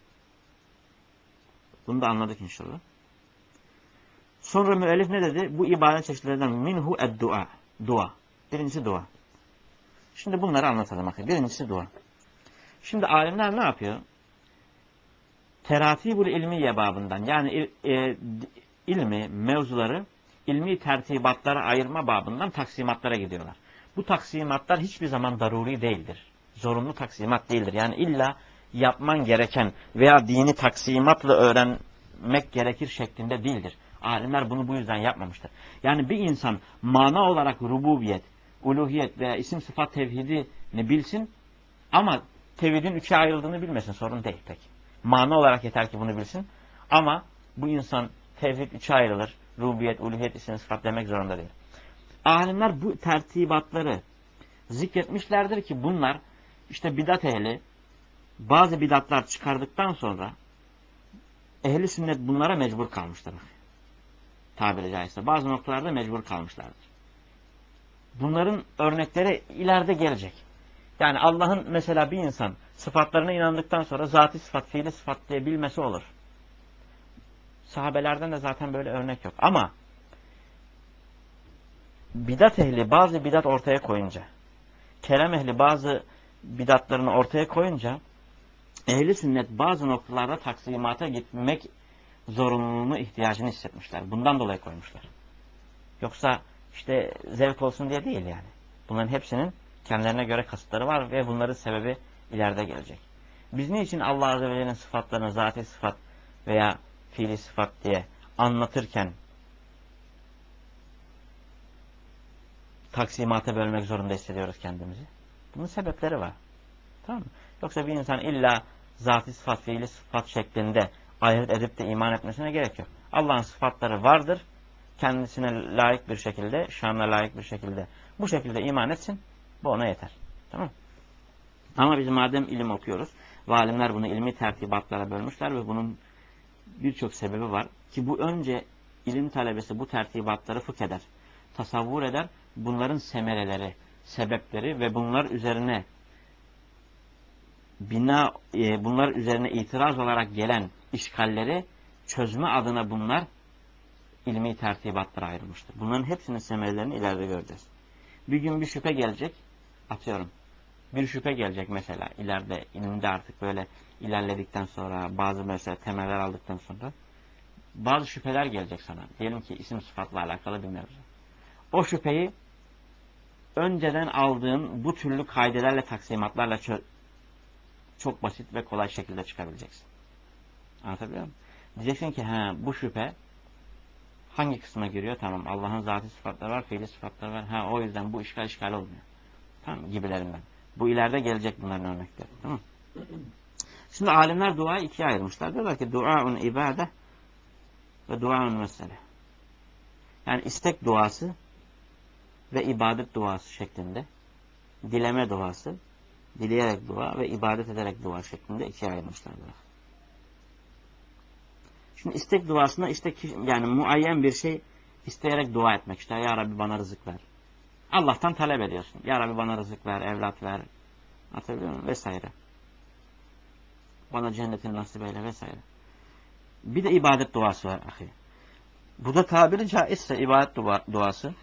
Bunu da anladık inşallah. Sonra müellif ne dedi? Bu ibadet çeşitlerinden minhu ed-dua. Dua. Birincisi dua. Şimdi bunları anlatalım. Birincisi dua. Şimdi alimler ne yapıyor? Teratibul ilmiye babından yani e, ilmi, mevzuları ilmi tertibatlara ayırma babından taksimatlara gidiyorlar. Bu taksimatlar hiçbir zaman daruri değildir. Zorunlu taksimat değildir. Yani illa yapman gereken veya dini taksimatla öğrenmek gerekir şeklinde değildir. Alimler bunu bu yüzden yapmamıştır. Yani bir insan mana olarak rububiyet, uluhiyet veya isim sıfat tevhidini bilsin ama tevhidin üçe ayrıldığını bilmesin. Sorun değil pek. Mana olarak yeter ki bunu bilsin. Ama bu insan tevhid üçe ayrılır. Rububiyet, uluhiyet, isim sıfat demek zorunda değil. Alimler bu tertibatları zikretmişlerdir ki bunlar işte bidat ehli bazı bidatlar çıkardıktan sonra ehli sünnet bunlara mecbur kalmışlar. Tabiri caizse bazı noktalarda mecbur kalmışlardır. Bunların örnekleri ileride gelecek. Yani Allah'ın mesela bir insan sıfatlarına inandıktan sonra zati sıfat, fiili sıfat diye bilmesi olur. Sahabelerden de zaten böyle örnek yok. Ama bidat ehli bazı bidat ortaya koyunca, kelam ehli bazı bidatlarını ortaya koyunca, ehli sünnet bazı noktalarda taksimata gitmek zorunluluğunu, ihtiyacını hissetmişler. Bundan dolayı koymuşlar. Yoksa işte zevk olsun diye değil yani. Bunların hepsinin kendilerine göre kasıtları var ve bunların sebebi ileride gelecek. Biz niçin Allah Azze ve Celle'nin sıfatlarını zati sıfat veya fiili sıfat diye anlatırken taksimata bölmek zorunda hissediyoruz kendimizi? Bunun sebepleri var. Tamam mı? Yoksa bir insan illa zati sıfat, fiili sıfat şeklinde ayırt edip de iman etmesine gerek yok. Allah'ın sıfatları vardır. Kendisine layık bir şekilde, şanına layık bir şekilde bu şekilde iman etsin. Bu ona yeter. Tamam mı? Ama biz madem ilim okuyoruz ve alimler bunu ilmi tertibatlara bölmüşler ve bunun birçok sebebi var ki bu önce ilim talebesi bu tertibatları fıkh eder, tasavvur eder, bunların semereleri, sebepleri ve bunlar üzerine bina, e, bunlar üzerine itiraz olarak gelen işgalleri çözme adına bunlar ilmi tertibatlara ayrılmıştır. Bunların hepsinin semerelerini ileride göreceğiz. Bir gün bir şüphe gelecek, atıyorum. Bir şüphe gelecek mesela ileride ilimde artık böyle ilerledikten sonra bazı mesela temeller aldıktan sonra bazı şüpheler gelecek sana. Diyelim ki isim sıfatla alakalı bir mevzu. O şüpheyi önceden aldığın bu türlü kaidelerle, taksimatlarla çok basit ve kolay şekilde çıkabileceksin. Anlatabiliyor muyum? Diyeceksin ki ha bu şüphe hangi kısma giriyor? Tamam, Allah'ın zatî sıfatları var, fiili sıfatları var. Ha o yüzden bu işgal işgal olmuyor. Tamam, gibilerinden. Bu ileride gelecek bunların örnekleri. Tamam. Şimdi alimler duayı ikiye ayırmışlar. Diyorlar ki duaun ibade ve duaun mesele. Yani istek duası ve ibadet duası şeklinde. Dileme duası, dileyerek dua ve ibadet ederek dua şeklinde ikiye ayırmışlar. Şimdi istek duasında işte yani muayyen bir şey isteyerek dua etmek. İşte ya Rabbi bana rızık ver. Allah'tan talep ediyorsun. Ya Rabbi bana rızık ver, evlat ver. Atabiliyor muyum? Vesaire. Bana cennetini nasip eyle vesaire. Bir de ibadet duası var ahi. Bu da tabiri caizse ibadet dua, duası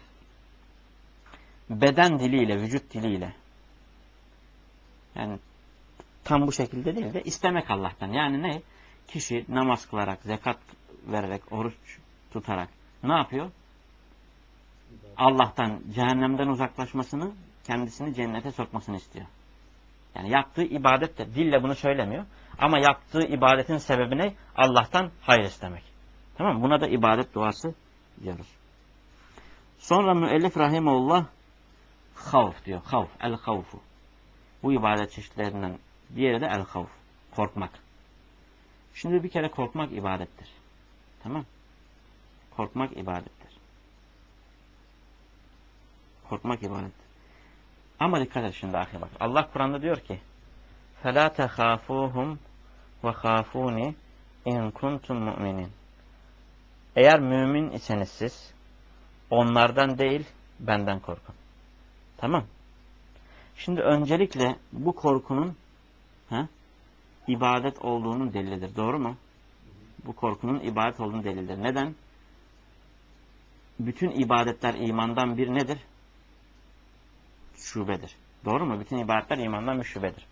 beden diliyle, vücut diliyle yani tam bu şekilde değil de istemek Allah'tan. Yani ne? Kişi namaz kılarak, zekat vererek, oruç tutarak ne yapıyor? Allah'tan cehennemden uzaklaşmasını, kendisini cennete sokmasını istiyor. Yani yaptığı ibadet de dille bunu söylemiyor. Ama yaptığı ibadetin sebebi ne? Allah'tan hayır istemek. Tamam mı? Buna da ibadet duası diyoruz. Sonra müellif rahimullah havf diyor. Havf. El havfu. Bu ibadet çeşitlerinden diğeri de el havf. Korkmak. Şimdi bir kere korkmak ibadettir. Tamam. Korkmak ibadettir. Korkmak ibadettir. Ama dikkat et şimdi ahi bak. Allah Kur'an'da diyor ki فَلَا تَخَافُوهُمْ وَخَافُونِ اِنْ كُنْتُمْ مُؤْمِنِينَ. Eğer mümin iseniz siz onlardan değil benden korkun. Tamam. Şimdi öncelikle bu korkunun he, ibadet olduğunun delilidir. Doğru mu? Bu korkunun ibadet olduğunun delilidir. Neden? Bütün ibadetler imandan bir nedir? Şubedir. Doğru mu? Bütün ibadetler imandan bir şubedir.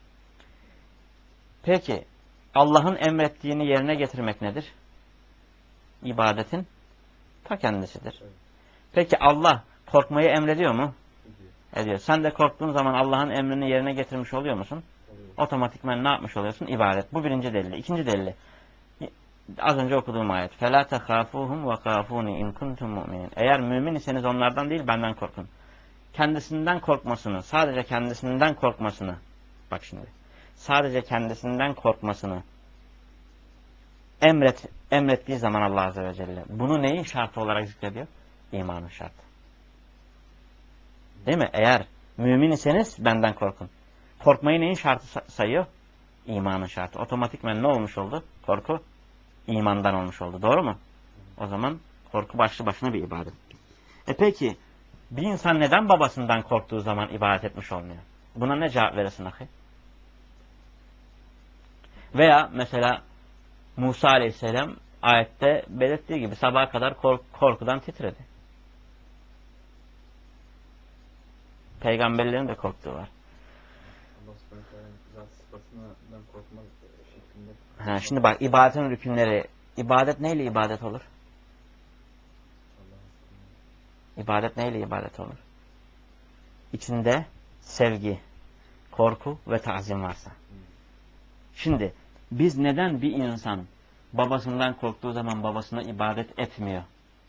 Peki Allah'ın emrettiğini yerine getirmek nedir? İbadetin ta kendisidir. Peki Allah korkmayı emrediyor mu? Ediyor. Sen de korktuğun zaman Allah'ın emrini yerine getirmiş oluyor musun? Oluyor. Otomatikman ne yapmış oluyorsun? İbadet. Bu birinci delili. İkinci delili. Az önce okuduğum ayet. فَلَا تَخَافُوهُمْ وَخَافُونِ اِنْ كُنْتُمْ مُؤْمِنِينَ. Eğer mümin iseniz onlardan değil benden korkun. Kendisinden korkmasını, sadece kendisinden korkmasını, bak şimdi, sadece kendisinden korkmasını emret, emrettiği zaman Allah Azze ve Celle bunu neyin şartı olarak zikrediyor? İmanın şartı. Değil mi? Eğer mümin iseniz benden korkun. Korkmayı neyin şartı sayıyor? İmanın şartı. Otomatikmen ne olmuş oldu? Korku imandan olmuş oldu. Doğru mu? O zaman korku başlı başına bir ibadet. E peki bir insan neden babasından korktuğu zaman ibadet etmiş olmuyor? Buna ne cevap verirsin ahi? Veya mesela Musa Aleyhisselam Ayette belirttiği gibi sabaha kadar kork korkudan titredi. Peygamberlerin de korktuğu var. Allah subhanahu wa ta'ala zat sıfatından korkmak şeklinde. Ha, şimdi bak ibadetin rükünleri. İbadet neyle ibadet olur? İbadet neyle ibadet olur? İçinde sevgi, korku ve tazim varsa. Şimdi biz neden bir insan babasından korktuğu zaman babasına ibadet etmiyor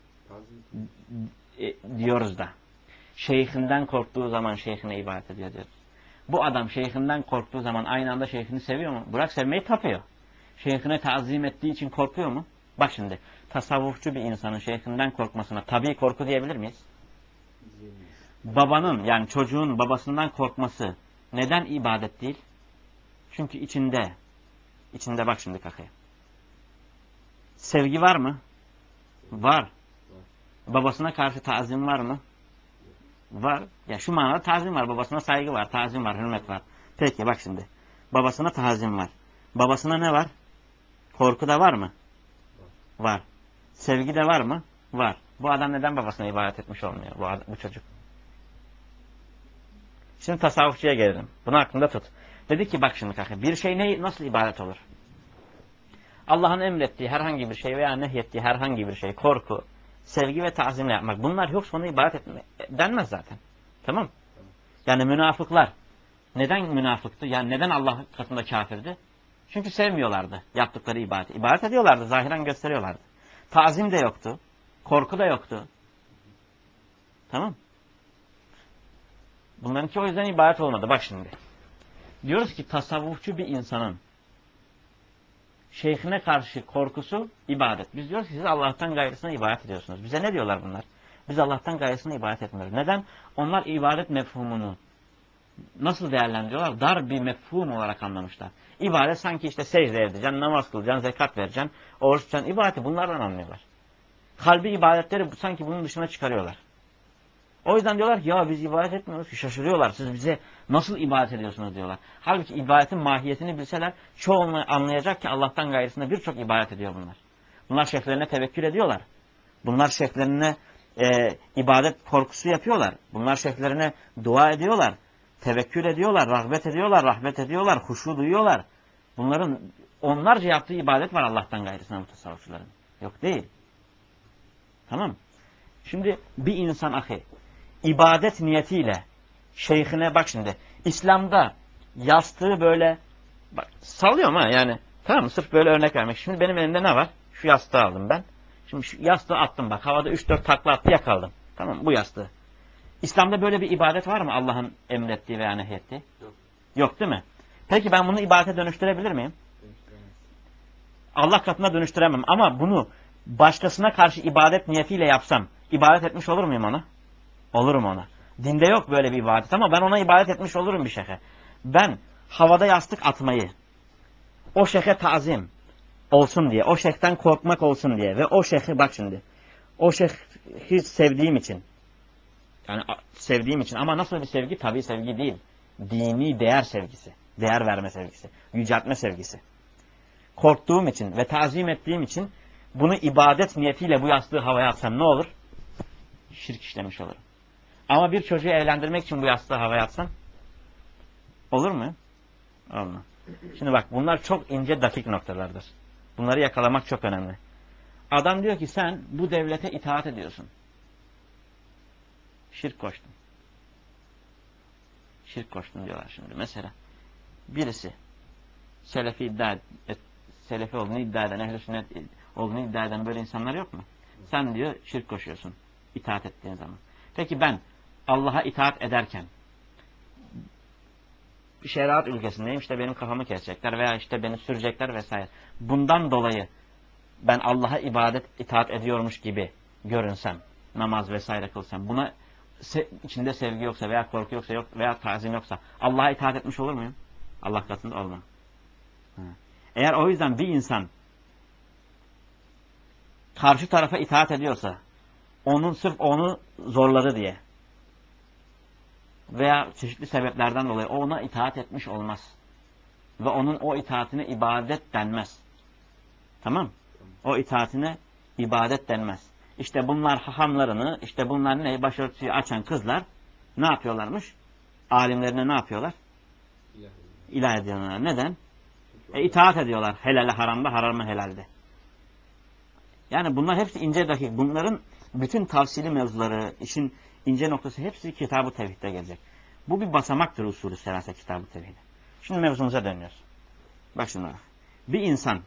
e, diyoruz da. Şeyhinden korktuğu zaman şeyhine ibadet ediyor diyoruz. Bu adam şeyhinden korktuğu zaman aynı anda şeyhini seviyor mu? Bırak sevmeyi, tapıyor. Şeyhine tazim ettiği için korkuyor mu? Bak şimdi tasavvufçu bir insanın şeyhinden korkmasına tabii korku diyebilir miyiz? Babanın yani çocuğun babasından korkması neden ibadet değil? Çünkü içinde içinde bak şimdi kakaya. Sevgi var mı? Var. Babasına karşı tazim var mı? Var. Ya şu manada tazim var. Babasına saygı var, tazim var, hürmet var. Peki bak şimdi. Babasına tazim var. Babasına ne var? Korku da var mı? Var. Sevgi de var mı? Var. Bu adam neden babasına ibadet etmiş olmuyor? Bu, adam, bu çocuk. Şimdi tasavvufçuya gelelim. Bunu aklında tut. Dedi ki bak şimdi kakı. Bir şey ne, nasıl ibadet olur? Allah'ın emrettiği herhangi bir şey veya nehyettiği herhangi bir şey. Korku, sevgi ve tazimle yapmak. Bunlar yoksa ona ibadet etme, denmez zaten. Tamam. Yani münafıklar. Neden münafıktı? Yani neden Allah katında kafirdi? Çünkü sevmiyorlardı yaptıkları ibadeti. İbadet ediyorlardı. Zahiren gösteriyorlardı. Tazim de yoktu. Korku da yoktu. Tamam. Bunlarınki o yüzden ibadet olmadı. Bak şimdi. Diyoruz ki tasavvufçu bir insanın şeyhine karşı korkusu ibadet. Biz diyoruz ki siz Allah'tan gayrısına ibadet ediyorsunuz. Bize ne diyorlar bunlar? Biz Allah'tan gayrısına ibadet etmiyoruz. Neden? Onlar ibadet mefhumunu nasıl değerlendiriyorlar? Dar bir mefhum olarak anlamışlar. İbadet sanki işte secde edeceksin, namaz kılacaksın, zekat vereceksin, oruç tutacaksın. İbadeti bunlardan anlıyorlar. Kalbi ibadetleri sanki bunun dışına çıkarıyorlar. O yüzden diyorlar ki ya biz ibadet etmiyoruz ki, şaşırıyorlar. Siz bize nasıl ibadet ediyorsunuz diyorlar. Halbuki ibadetin mahiyetini bilseler çoğunu anlayacak ki Allah'tan gayrısında birçok ibadet ediyor bunlar. Bunlar şeyhlerine tevekkül ediyorlar. Bunlar şeyhlerine e, ibadet korkusu yapıyorlar. Bunlar şeyhlerine dua ediyorlar. Tevekkül ediyorlar, rahmet ediyorlar, rahmet ediyorlar, huşu duyuyorlar. Bunların onlarca yaptığı ibadet var Allah'tan gayrısına bu tasavvufçuların. Yok değil. Tamam. Şimdi bir insan ahi ibadet niyetiyle şeyhine bak şimdi. İslam'da yastığı böyle bak, sallıyorum ha yani. Tamam mı? Sırf böyle örnek vermek. Şimdi benim elimde ne var? Şu yastığı aldım ben. Şimdi şu yastığı attım bak. Havada üç dört takla attı, yakaladım. Tamam mı? Bu yastığı. İslam'da böyle bir ibadet var mı? Allah'ın emrettiği veya nehyettiği? Yok. Yok değil mi? Peki ben bunu ibadete dönüştürebilir miyim? Allah katına dönüştüremem. Ama bunu başkasına karşı ibadet niyetiyle yapsam ibadet etmiş olur muyum ona? Olurum ona. Dinde yok böyle bir ibadet ama ben ona ibadet etmiş olurum bir şeyhe. Ben havada yastık atmayı, o şeyhe tazim olsun diye, o şeyhten korkmak olsun diye ve o şeyhi bak şimdi, o şeyhi sevdiğim için, yani sevdiğim için ama nasıl bir sevgi? Tabii sevgi değil. Dini değer sevgisi, değer verme sevgisi, yüceltme sevgisi. Korktuğum için ve tazim ettiğim için bunu ibadet niyetiyle bu yastığı havaya atsam ne olur? Şirk işlemiş olurum. Ama bir çocuğu evlendirmek için bu yastığı havaya atsan olur mu? Olmaz. Şimdi bak bunlar çok ince dakik noktalardır. Bunları yakalamak çok önemli. Adam diyor ki sen bu devlete itaat ediyorsun. Şirk koştun. Şirk koştun diyorlar şimdi. Mesela birisi Selefi iddia et, Selefi olduğunu iddia eden, ehl-i sünnet olduğunu iddia eden böyle insanlar yok mu? Sen diyor şirk koşuyorsun itaat ettiğin zaman. Peki ben Allah'a itaat ederken bir şeriat ülkesindeyim, işte benim kafamı kesecekler veya işte beni sürecekler vesaire. Bundan dolayı ben Allah'a ibadet, itaat ediyormuş gibi görünsem, namaz vesaire kılsam, buna se içinde sevgi yoksa veya korku yoksa yok veya tazim yoksa Allah'a itaat etmiş olur muyum? Allah katında olmam. Eğer o yüzden bir insan karşı tarafa itaat ediyorsa, onun sırf onu zorladı diye veya çeşitli sebeplerden dolayı ona itaat etmiş olmaz. Ve onun o itaatine ibadet denmez. Tamam. O itaatine ibadet denmez. İşte bunlar hahamlarını, işte bunlar ne? Başörtüsü açan kızlar ne yapıyorlarmış? Alimlerine ne yapıyorlar? İlah, İlah ediyorlar. Neden? Çünkü E, itaat ediyorlar. Helale haramda, haramı helalde. Yani bunlar hepsi ince dakik. Bunların bütün tavsili mevzuları, işin ince noktası hepsi Kitab-ı Tevhid'de gelecek. Bu bir basamaktır usulü severse Kitab-ı Tevhid'e. Şimdi mevzumuza dönüyoruz. Bak şimdi bak. Bir insan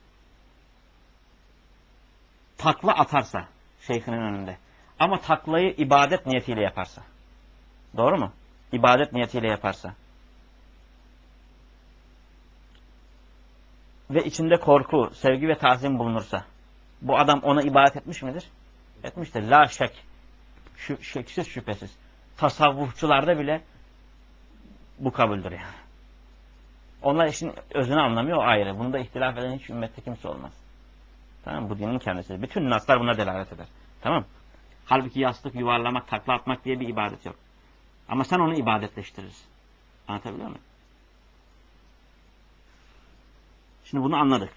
takla atarsa şeyhinin önünde ama taklayı ibadet niyetiyle yaparsa, doğru mu? İbadet niyetiyle yaparsa ve içinde korku, sevgi ve tazim bulunursa bu adam ona ibadet etmiş midir? Etmiştir. La şek. Şu, şeksiz şüphesiz. Tasavvufçularda bile bu kabuldür yani. Onlar işin özünü anlamıyor, o ayrı. Bunda ihtilaf eden hiç ümmette kimse olmaz. Tamam mı? Bu dinin kendisi. Bütün naslar buna delalet eder. Tamam mı? Halbuki yastık, yuvarlamak, takla atmak diye bir ibadet yok. Ama sen onu ibadetleştirirsin. Anlatabiliyor muyum? Şimdi bunu anladık.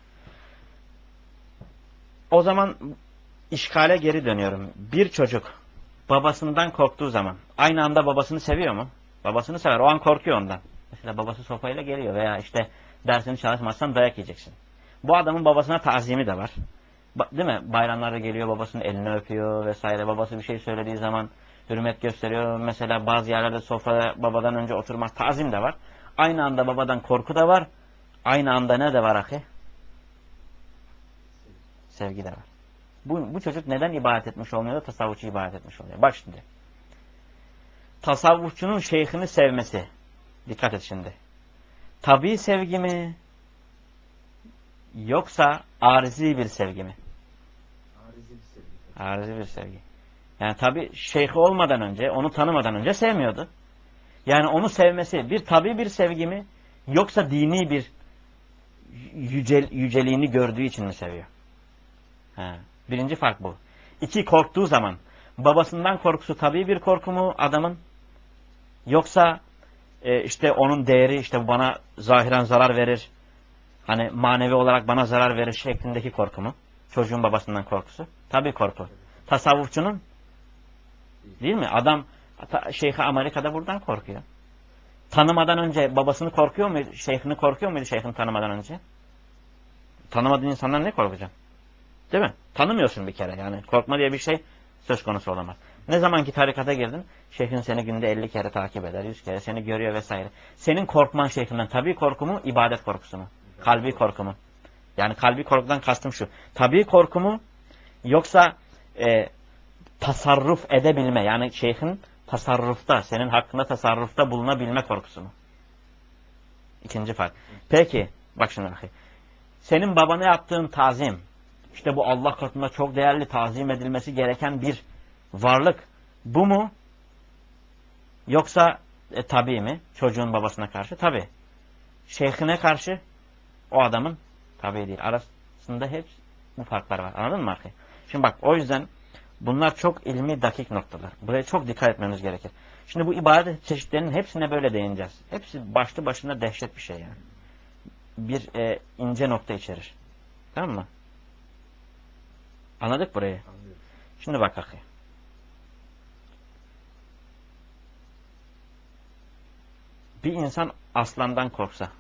O zaman işgale geri dönüyorum. Bir çocuk babasından korktuğu zaman aynı anda babasını seviyor mu? Babasını sever. O an korkuyor ondan. Mesela babası sopayla geliyor veya işte dersini çalışmazsan dayak yiyeceksin. Bu adamın babasına tazimi de var. Ba değil mi? Bayramlarda geliyor, babasının elini öpüyor vesaire. Babası bir şey söylediği zaman hürmet gösteriyor. Mesela bazı yerlerde sofrada babadan önce oturmak, tazim de var. Aynı anda babadan korku da var. Aynı anda ne de var ahi? Sevgi de var. Bu, bu çocuk neden ibadet etmiş olmuyor da tasavvufçu ibadet etmiş oluyor? Bak şimdi. Tasavvufçunun şeyhini sevmesi. Dikkat et şimdi. Tabii sevgi mi? Yoksa arizi bir sevgi mi? Arizi bir sevgi. Arizi bir sevgi. Yani tabii şeyhi olmadan önce, onu tanımadan önce sevmiyordu. Yani onu sevmesi bir tabii bir sevgi mi? Yoksa dini bir yücel, yüceliğini gördüğü için mi seviyor? Ha. Birinci fark bu. İki, korktuğu zaman babasından korkusu tabii bir korku mu adamın? Yoksa e, işte onun değeri işte bana zahiren zarar verir. Hani manevi olarak bana zarar verir şeklindeki korku mu? Çocuğun babasından korkusu. Tabii korku. Tasavvufçunun değil mi? Adam Şeyh Amerika'da buradan korkuyor. Tanımadan önce babasını korkuyor muydu? Şeyhini korkuyor muydu şeyhini tanımadan önce? Tanımadığın insanlar ne korkacak? Değil mi? Tanımıyorsun bir kere yani. Korkma diye bir şey söz konusu olamaz. Ne zaman ki tarikata girdin, şeyhin seni günde elli kere takip eder, yüz kere seni görüyor vesaire. Senin korkman şeyhinden tabii korku mu, ibadet korkusu mu? Kalbi korku mu? Yani kalbi korkudan kastım şu. Tabii korku mu, yoksa e, tasarruf edebilme, yani şeyhin tasarrufta, senin hakkında tasarrufta bulunabilme korkusu mu? İkinci fark. Peki, bak şimdi bakayım. Senin babana yaptığın tazim, işte bu Allah katında çok değerli, tazim edilmesi gereken bir varlık. Bu mu? Yoksa e, tabii mi? Çocuğun babasına karşı? Tabii. Şeyhine karşı o adamın tabii değil. Arasında hep bu farklar var. Anladın mı arkadaşlar? Şimdi bak, o yüzden bunlar çok ilmi dakik noktalar. Buraya çok dikkat etmemiz gerekir. Şimdi bu ibadet çeşitlerinin hepsine böyle değineceğiz. Hepsi başlı başına dehşet bir şey yani. Bir e, ince nokta içerir. Tamam mı? Anladık burayı. Anlıyorum. Şimdi bak bakayım. Bir insan aslandan korksa,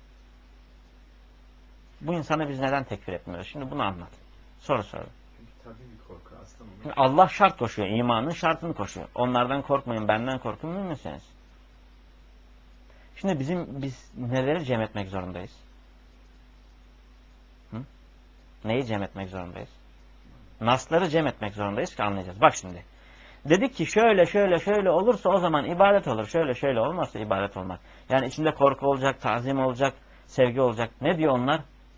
bu insanı biz neden tekfir etmiyoruz? Şimdi bunu anlat. Soru soru. Çünkü tabii bir korku aslında. Şimdi Allah şart koşuyor. İmanın şartını koşuyor. Onlardan korkmayın, benden korkun mu misiniz? Şimdi bizim biz neleri cem etmek zorundayız? Hı? Neyi cem etmek zorundayız? Nasları cem etmek zorundayız ki anlayacağız. Bak şimdi. Dedik ki şöyle şöyle şöyle olursa o zaman ibadet olur. Şöyle şöyle olmazsa ibadet olmaz. Yani içinde korku olacak, tazim olacak, sevgi olacak. Ne diyor onlar?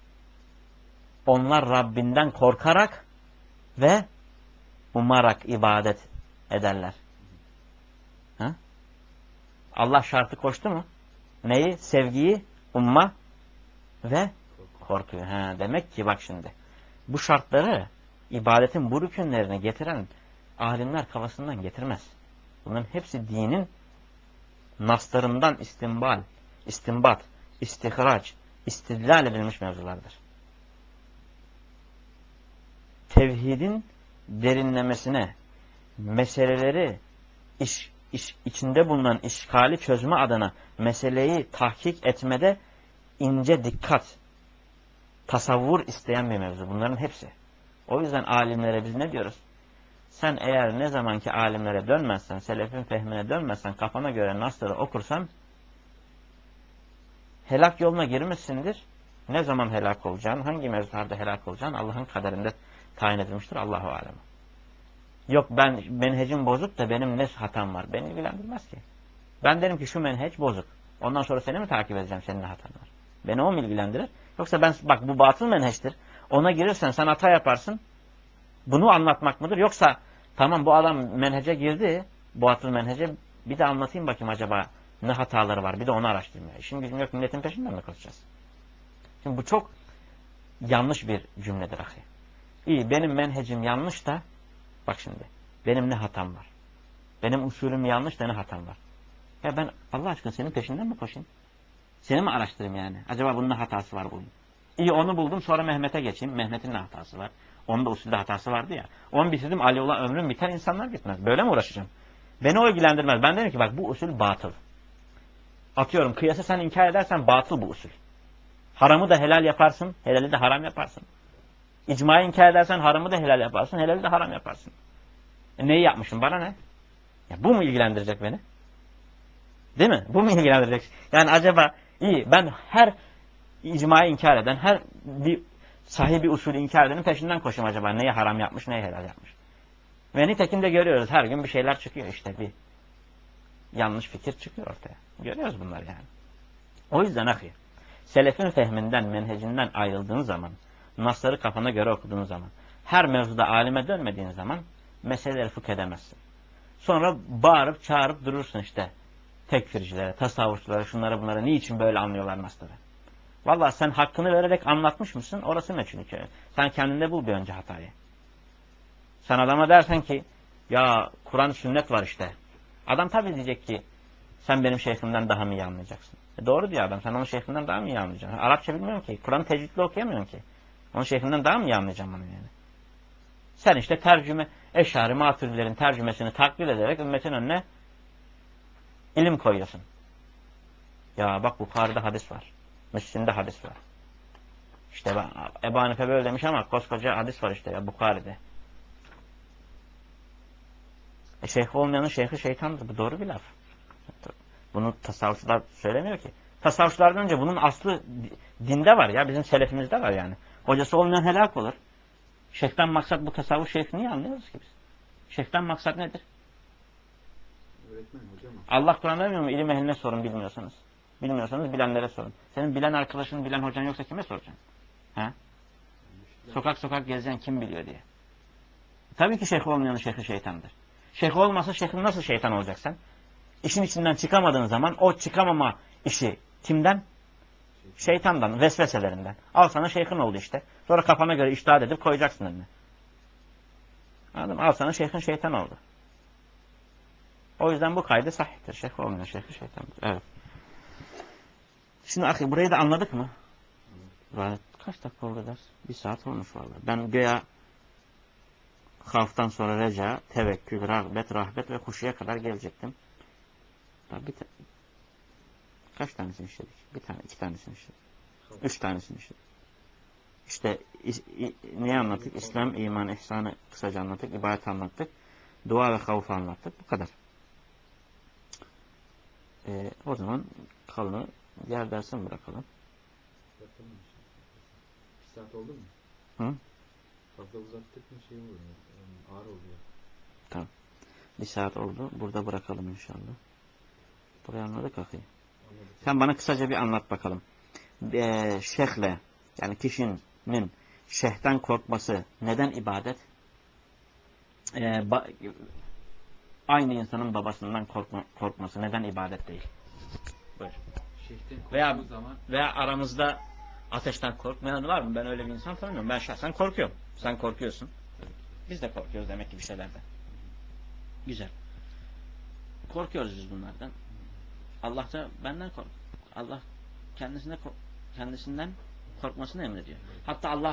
Onlar Rabbinden korkarak ve umarak ibadet ederler. Ha? Allah şartı koştu mu? Neyi? Sevgiyi, umma ve korkuyu. Ha, demek ki bak şimdi. Bu şartları ibadetin bu rükünlerine getiren alimler kafasından getirmez. Bunların hepsi dinin naslarından istimbal, istimbat, istihraç, istidlal edilmiş mevzulardır. tevhidin derinlemesine meseleleri iş, iş, içinde bulunan işgali çözme adına meseleyi tahkik etmede ince dikkat, tasavvur isteyen bir mevzu. Bunların hepsi. O yüzden alimlere biz ne diyoruz? Sen eğer ne zamanki alimlere dönmezsen, selefin fehmine dönmezsen, kafana göre nasları okursan helak yoluna girmişsindir. Ne zaman helak olacağın, hangi mevzularda helak olacağın Allah'ın kaderinde tayin edilmiştir. Allahu alem. Yok ben menhecim bozuk da benim ne hatam var? Beni ilgilendirmez ki. Ben derim ki şu menheç bozuk. Ondan sonra seni mi takip edeceğim, senin ne hatan var? Beni o mu ilgilendirir? Yoksa ben bak bu batıl menheçtir. Ona girirsen sen hata yaparsın. Bunu anlatmak mıdır? Yoksa tamam bu adam menhece girdi. Batıl menhece bir de anlatayım bakayım acaba ne hataları var. Bir de onu araştırmaya. İşin gücüm yok, milletin peşinden mi koşacağız? Şimdi bu çok yanlış bir cümledir ahi. İyi benim menhecim yanlış da bak şimdi benim ne hatam var? Benim usulüm yanlış da ne hatam var? Ya ben Allah aşkına senin peşinden mi koşayım? Seni mi araştırayım yani? Acaba bunun ne hatası var bunun? İyi onu buldum sonra Mehmet'e geçeyim. Mehmet'in ne hatası var? Onun da usulde hatası vardı ya. Onu bitirdim Ali olan ömrüm biter, insanlar bitmez. Böyle mi uğraşacağım? Beni o ilgilendirmez. Ben derim ki bak bu usul batıl. Atıyorum kıyası sen inkar edersen batıl bu usul. Haramı da helal yaparsın. Helali de haram yaparsın. İcmayı inkar edersen haramı da helal yaparsın. Helali de haram yaparsın. E neyi yapmışım? Bana ne? Ya bu mu ilgilendirecek beni? Değil mi? Bu mu ilgilendirecek? Yani acaba iyi ben her icmayı inkar eden, her bir sahibi usulü inkar edenin peşinden koşayım acaba. Neyi haram yapmış, neyi helal yapmış. Ve nitekim de görüyoruz. Her gün bir şeyler çıkıyor işte. Bir yanlış fikir çıkıyor ortaya. Görüyoruz bunları yani. O yüzden ahi, selefin fehminden, menhecinden ayrıldığın zaman, nasları kafana göre okuduğun zaman, her mevzuda alime dönmediğin zaman meseleleri fıkh edemezsin. Sonra bağırıp çağırıp durursun işte tekfircilere, tasavvufçulara, şunlara bunlara niçin böyle anlıyorlar nasları. Vallahi sen hakkını vererek anlatmış mısın? Orası meçhul. Sen kendinde bul bir önce hatayı. Sen adama dersen ki ya Kur'an sünnet var işte. Adam tabii diyecek ki sen benim şeyhimden daha mı iyi anlayacaksın? E doğru diyor adam. Sen onun şeyhinden daha mı iyi anlayacaksın? Arapça bilmiyorum ki. Kur'an'ı tecvidle okuyamıyorum ki. Onun şeyhinden daha mı iyi anlayacağım onu yani? Sen işte tercüme, Eş'ari, Maturidilerin tercümesini taklit ederek ümmetin önüne ilim koyuyorsun. Ya bak Bukhari'de hadis var. Müslim'de hadis var. İşte ben, Ebu Hanife böyle demiş ama koskoca hadis var işte ya Bukhari'de. E şeyh olmayanın şeyhi şeytandır. Bu doğru bir laf. Bunu tasavvufçular söylemiyor ki. Tasavvufçulardan önce bunun aslı dinde var ya. Bizim selefimizde var yani. Hocası olmayan helak olur. Şeyhten maksat bu tasavvuf şeyhi niye anlıyoruz ki biz? Şeyhten maksat nedir? Öğretmen hocam. Allah Kur'an demiyor mu? İlim ehline sorun bilmiyorsanız. Bilmiyorsanız bilenlere sorun. Senin bilen arkadaşın, bilen hocan yoksa kime soracaksın? Ha? Sokak sokak gezeceksin kim biliyor diye. Tabii ki şeyh olmayanın şeyhi şeytandır. Şeyh olmasa şeyhin nasıl şeytan olacaksın? İşin içinden çıkamadığın zaman o çıkamama işi kimden? Şeytandan, vesveselerinden. Al sana şeyhin oldu işte. Sonra kafana göre içtihat edip koyacaksın önüne. Anladın mı? Al sana şeyhin şeytan oldu. O yüzden bu kaydı sahihtir. Şeyh olmayan şeyhi şeytandır. Evet. Şimdi ahi burayı da anladık mı? Evet. Kaç dakika oldu ders? Bir saat olmuş vallahi. Ben göya Havftan sonra reca, tevekkül, rağbet, rahbet ve huşuya kadar gelecektim. Tabii kaç tanesini işledik? Bir tane, iki tanesini işledik. Üç tanesini işledik. İşte neyi anlattık? İslam, iman, ihsanı kısaca anlattık. İbadet anlattık. Dua ve havfu anlattık. Bu kadar. Ee, o zaman kalını diğer derse mi bırakalım? Bırakalım. Bir saat oldu mu? Hı? Fazla uzattık mı şey oluyor. Yani ağır oluyor. Tamam. Bir saat oldu. Burada bırakalım inşallah. Burayı anladık akıyı. Sen bana kısaca bir anlat bakalım. Ee, şeyhle yani kişinin şeyhten korkması neden ibadet? Ee, ba aynı insanın babasından korkma korkması neden ibadet değil? Buyur. Şeyhten korktuğu Veya, zaman veya aramızda ateşten korkmayan var mı? Ben öyle bir insan tanımıyorum. Ben şahsen korkuyorum. Sen korkuyorsun. Biz de korkuyoruz demek ki bir şeylerden. Güzel. Korkuyoruz biz bunlardan. Allah da benden kork. Allah kendisine kork kendisinden korkmasını emrediyor. Hatta Allah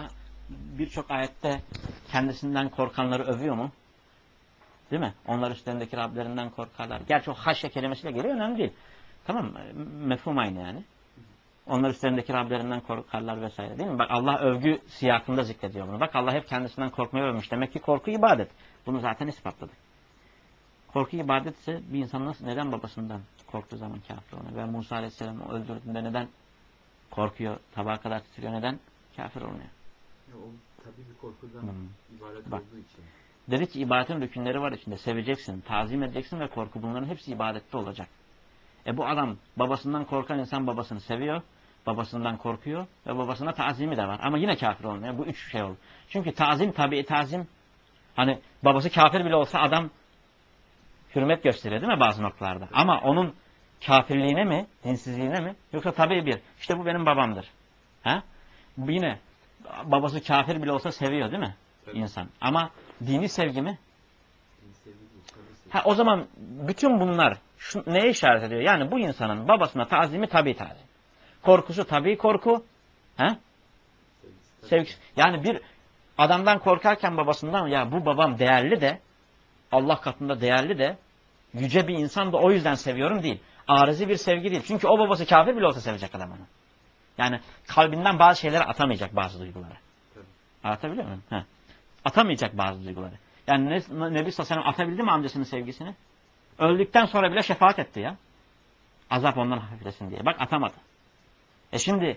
birçok ayette kendisinden korkanları övüyor mu? Değil mi? Onlar üstlerindeki Rablerinden korkarlar. Gerçi o haşye kelimesiyle geliyor, önemli değil. Tamam mı? Mefhum aynı yani. Onlar üstlerindeki Rablerinden korkarlar vesaire, değil mi? Bak Allah övgü siyakında zikrediyor bunu. Bak Allah hep kendisinden korkmayı övmüş. Demek ki korku ibadet. Bunu zaten ispatladık. Korku ibadet ise bir insan nasıl, neden babasından korktuğu zaman kafir oluyor? Ve Musa Aleyhisselam'ı öldürdüğünde neden korkuyor, tabağa kadar titriyor, neden kafir olmuyor? Ya, o tabii bir korkudan Hmm. ibaret Bak. olduğu için. Dedi ki ibadetin rükünleri var içinde. Seveceksin, tazim edeceksin ve korku. Bunların hepsi ibadette olacak. E bu adam, babasından korkan insan babasını seviyor, babasından korkuyor ve babasına tazimi de var. Ama yine kafir olmuyor. Bu üç şey oldu. Çünkü tazim, tabii tazim, hani babası kafir bile olsa adam hürmet gösteriyor değil mi bazı noktalarda? Ama onun kafirliğine mi, dinsizliğine mi? Yoksa tabii bir, işte bu benim babamdır. Ha? Bu yine babası kafir bile olsa seviyor değil mi? Tabii. İnsan. Ama dini sevgi mi? Dini sevgi değil, tabii sevgi. Ha, o zaman bütün bunlar şu, neye işaret ediyor? Yani bu insanın babasına tazimi tabii tazim. Korkusu tabii korku. Ha? Sevgisi tabii. Sevgisi. Yani bir adamdan korkarken babasından, ya bu babam değerli de, Allah katında değerli de, yüce bir insan da o yüzden seviyorum değil. Arızi bir sevgi değil. Çünkü o babası kafir bile olsa sevecek adam onu. Yani kalbinden bazı şeyleri atamayacak, bazı duyguları. Tabii. Anlatabiliyor muyum? Ha. Atamayacak bazı duyguları. Yani Nebi Sallallahu Aleyhi ve Sellem atabildi mi amcasının sevgisini? Öldükten sonra bile şefaat etti ya. Azap ondan hafiflesin diye. Bak atamadı. E şimdi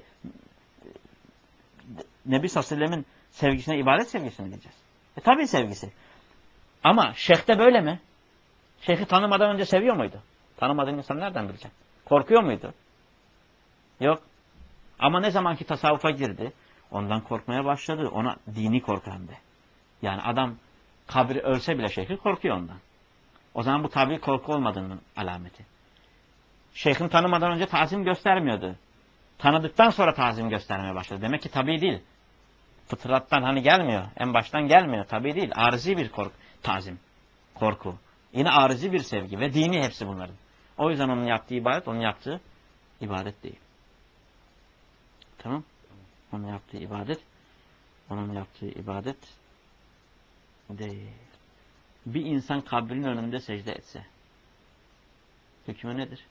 Nebi Sallallahu Aleyhi ve Sellem'in sevgisine ibadet sevgisini diyeceğiz. E tabii sevgisi. Ama şeyh de böyle mi? Şeyhi tanımadan önce seviyor muydu? Tanımadığın insan nereden bilecek? Korkuyor muydu? Yok. Ama ne zamanki tasavvufa girdi, ondan korkmaya başladı. Ona dini korku hem de. Yani adam kabri ölse bile şeyhi korkuyor ondan. O zaman bu tabi korku olmadığının alameti. Şeyhin tanımadan önce tazim göstermiyordu. Tanıdıktan sonra tazim göstermeye başladı. Demek ki tabi değil. Fıtrattan hani gelmiyor. En baştan gelmiyor. Tabi değil. Arızi bir korku, tazim. Korku. Yine arızi bir sevgi ve dini hepsi bunların. O yüzden onun yaptığı ibadet, onun yaptığı ibadet değil. Tamam? Onun yaptığı ibadet, onun yaptığı ibadet değil. Bir insan kabrinin önünde secde etse, hükmü nedir?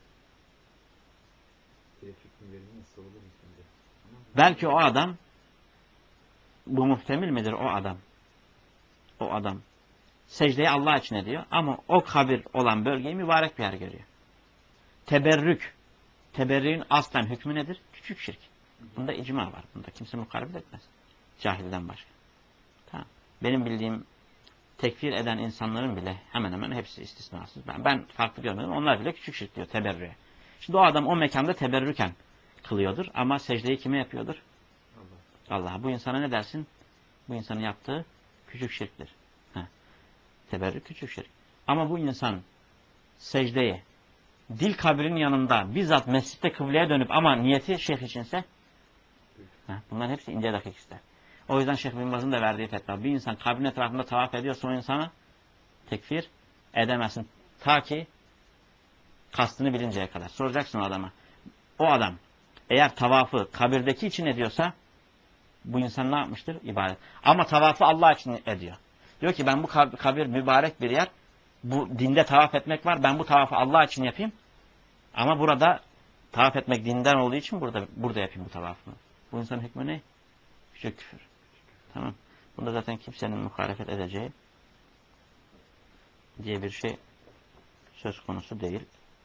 Direkt hüküm verilmezse olur mu şimdi? Belki o adam, bu muhtemel midir o adam? O adam secdeyi Allah için ediyor ama o kabir olan bölgeyi mübarek bir yer görüyor. Teberrük. Teberrüğün aslen hükmü nedir? Küçük şirk. Bunda icma var. Bunda kimse mukarebe etmez. Cahilden başka. Tamam. Benim bildiğim tekfir eden insanların bile hemen hemen hepsi istisnasız. Ben, ben farklı görmedim. Onlar bile küçük şirk diyor teberrüğe. Şimdi o adam o mekanda teberrüken kılıyordur ama secdeyi kime yapıyordur? Allah. Allah'a. Bu insana ne dersin? Bu insanın yaptığı küçük şirktir. Heh. Teberrük küçük şirk. Ama bu insan secdeyi dil kabrin yanında bizzat mescitte kıbleye dönüp ama niyeti şeyh içinse heh, bunların hepsi ince dakik ister. O yüzden Şeyh Bin Baz'ın da verdiği fetva. Bir insan kabrin etrafında tavaf ediyorsa o insana tekfir edemezsin. Ta ki kastını bilinceye kadar. Soracaksın o adama. O adam eğer tavafı kabirdeki için ediyorsa bu insan ne yapmıştır? İbadet. Ama tavafı Allah için ediyor. Diyor ki ben bu kabir mübarek bir yer. Bu dinde tavaf etmek var. Ben bu tavafı Allah için yapayım. Ama burada tavaf etmek dinden olduğu için burada burada yapayım bu tavafını. Bu insanın hükmü ne? Küçük küfür. Tamam. Bunda zaten kimsenin muhalefet edeceği diye bir şey söz konusu değil.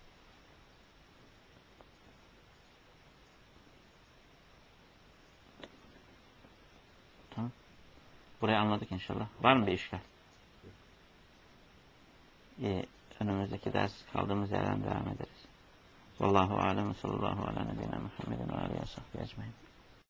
Tamam. Burayı anladık inşallah. Var mı bir işgal? İyi. Önümüzdeki ders kaldığımız yerden devam ederiz. Vallahu alem ve sallallahu ala nebine Muhammedin ve aleyhi ve sahbihi ecmaîn.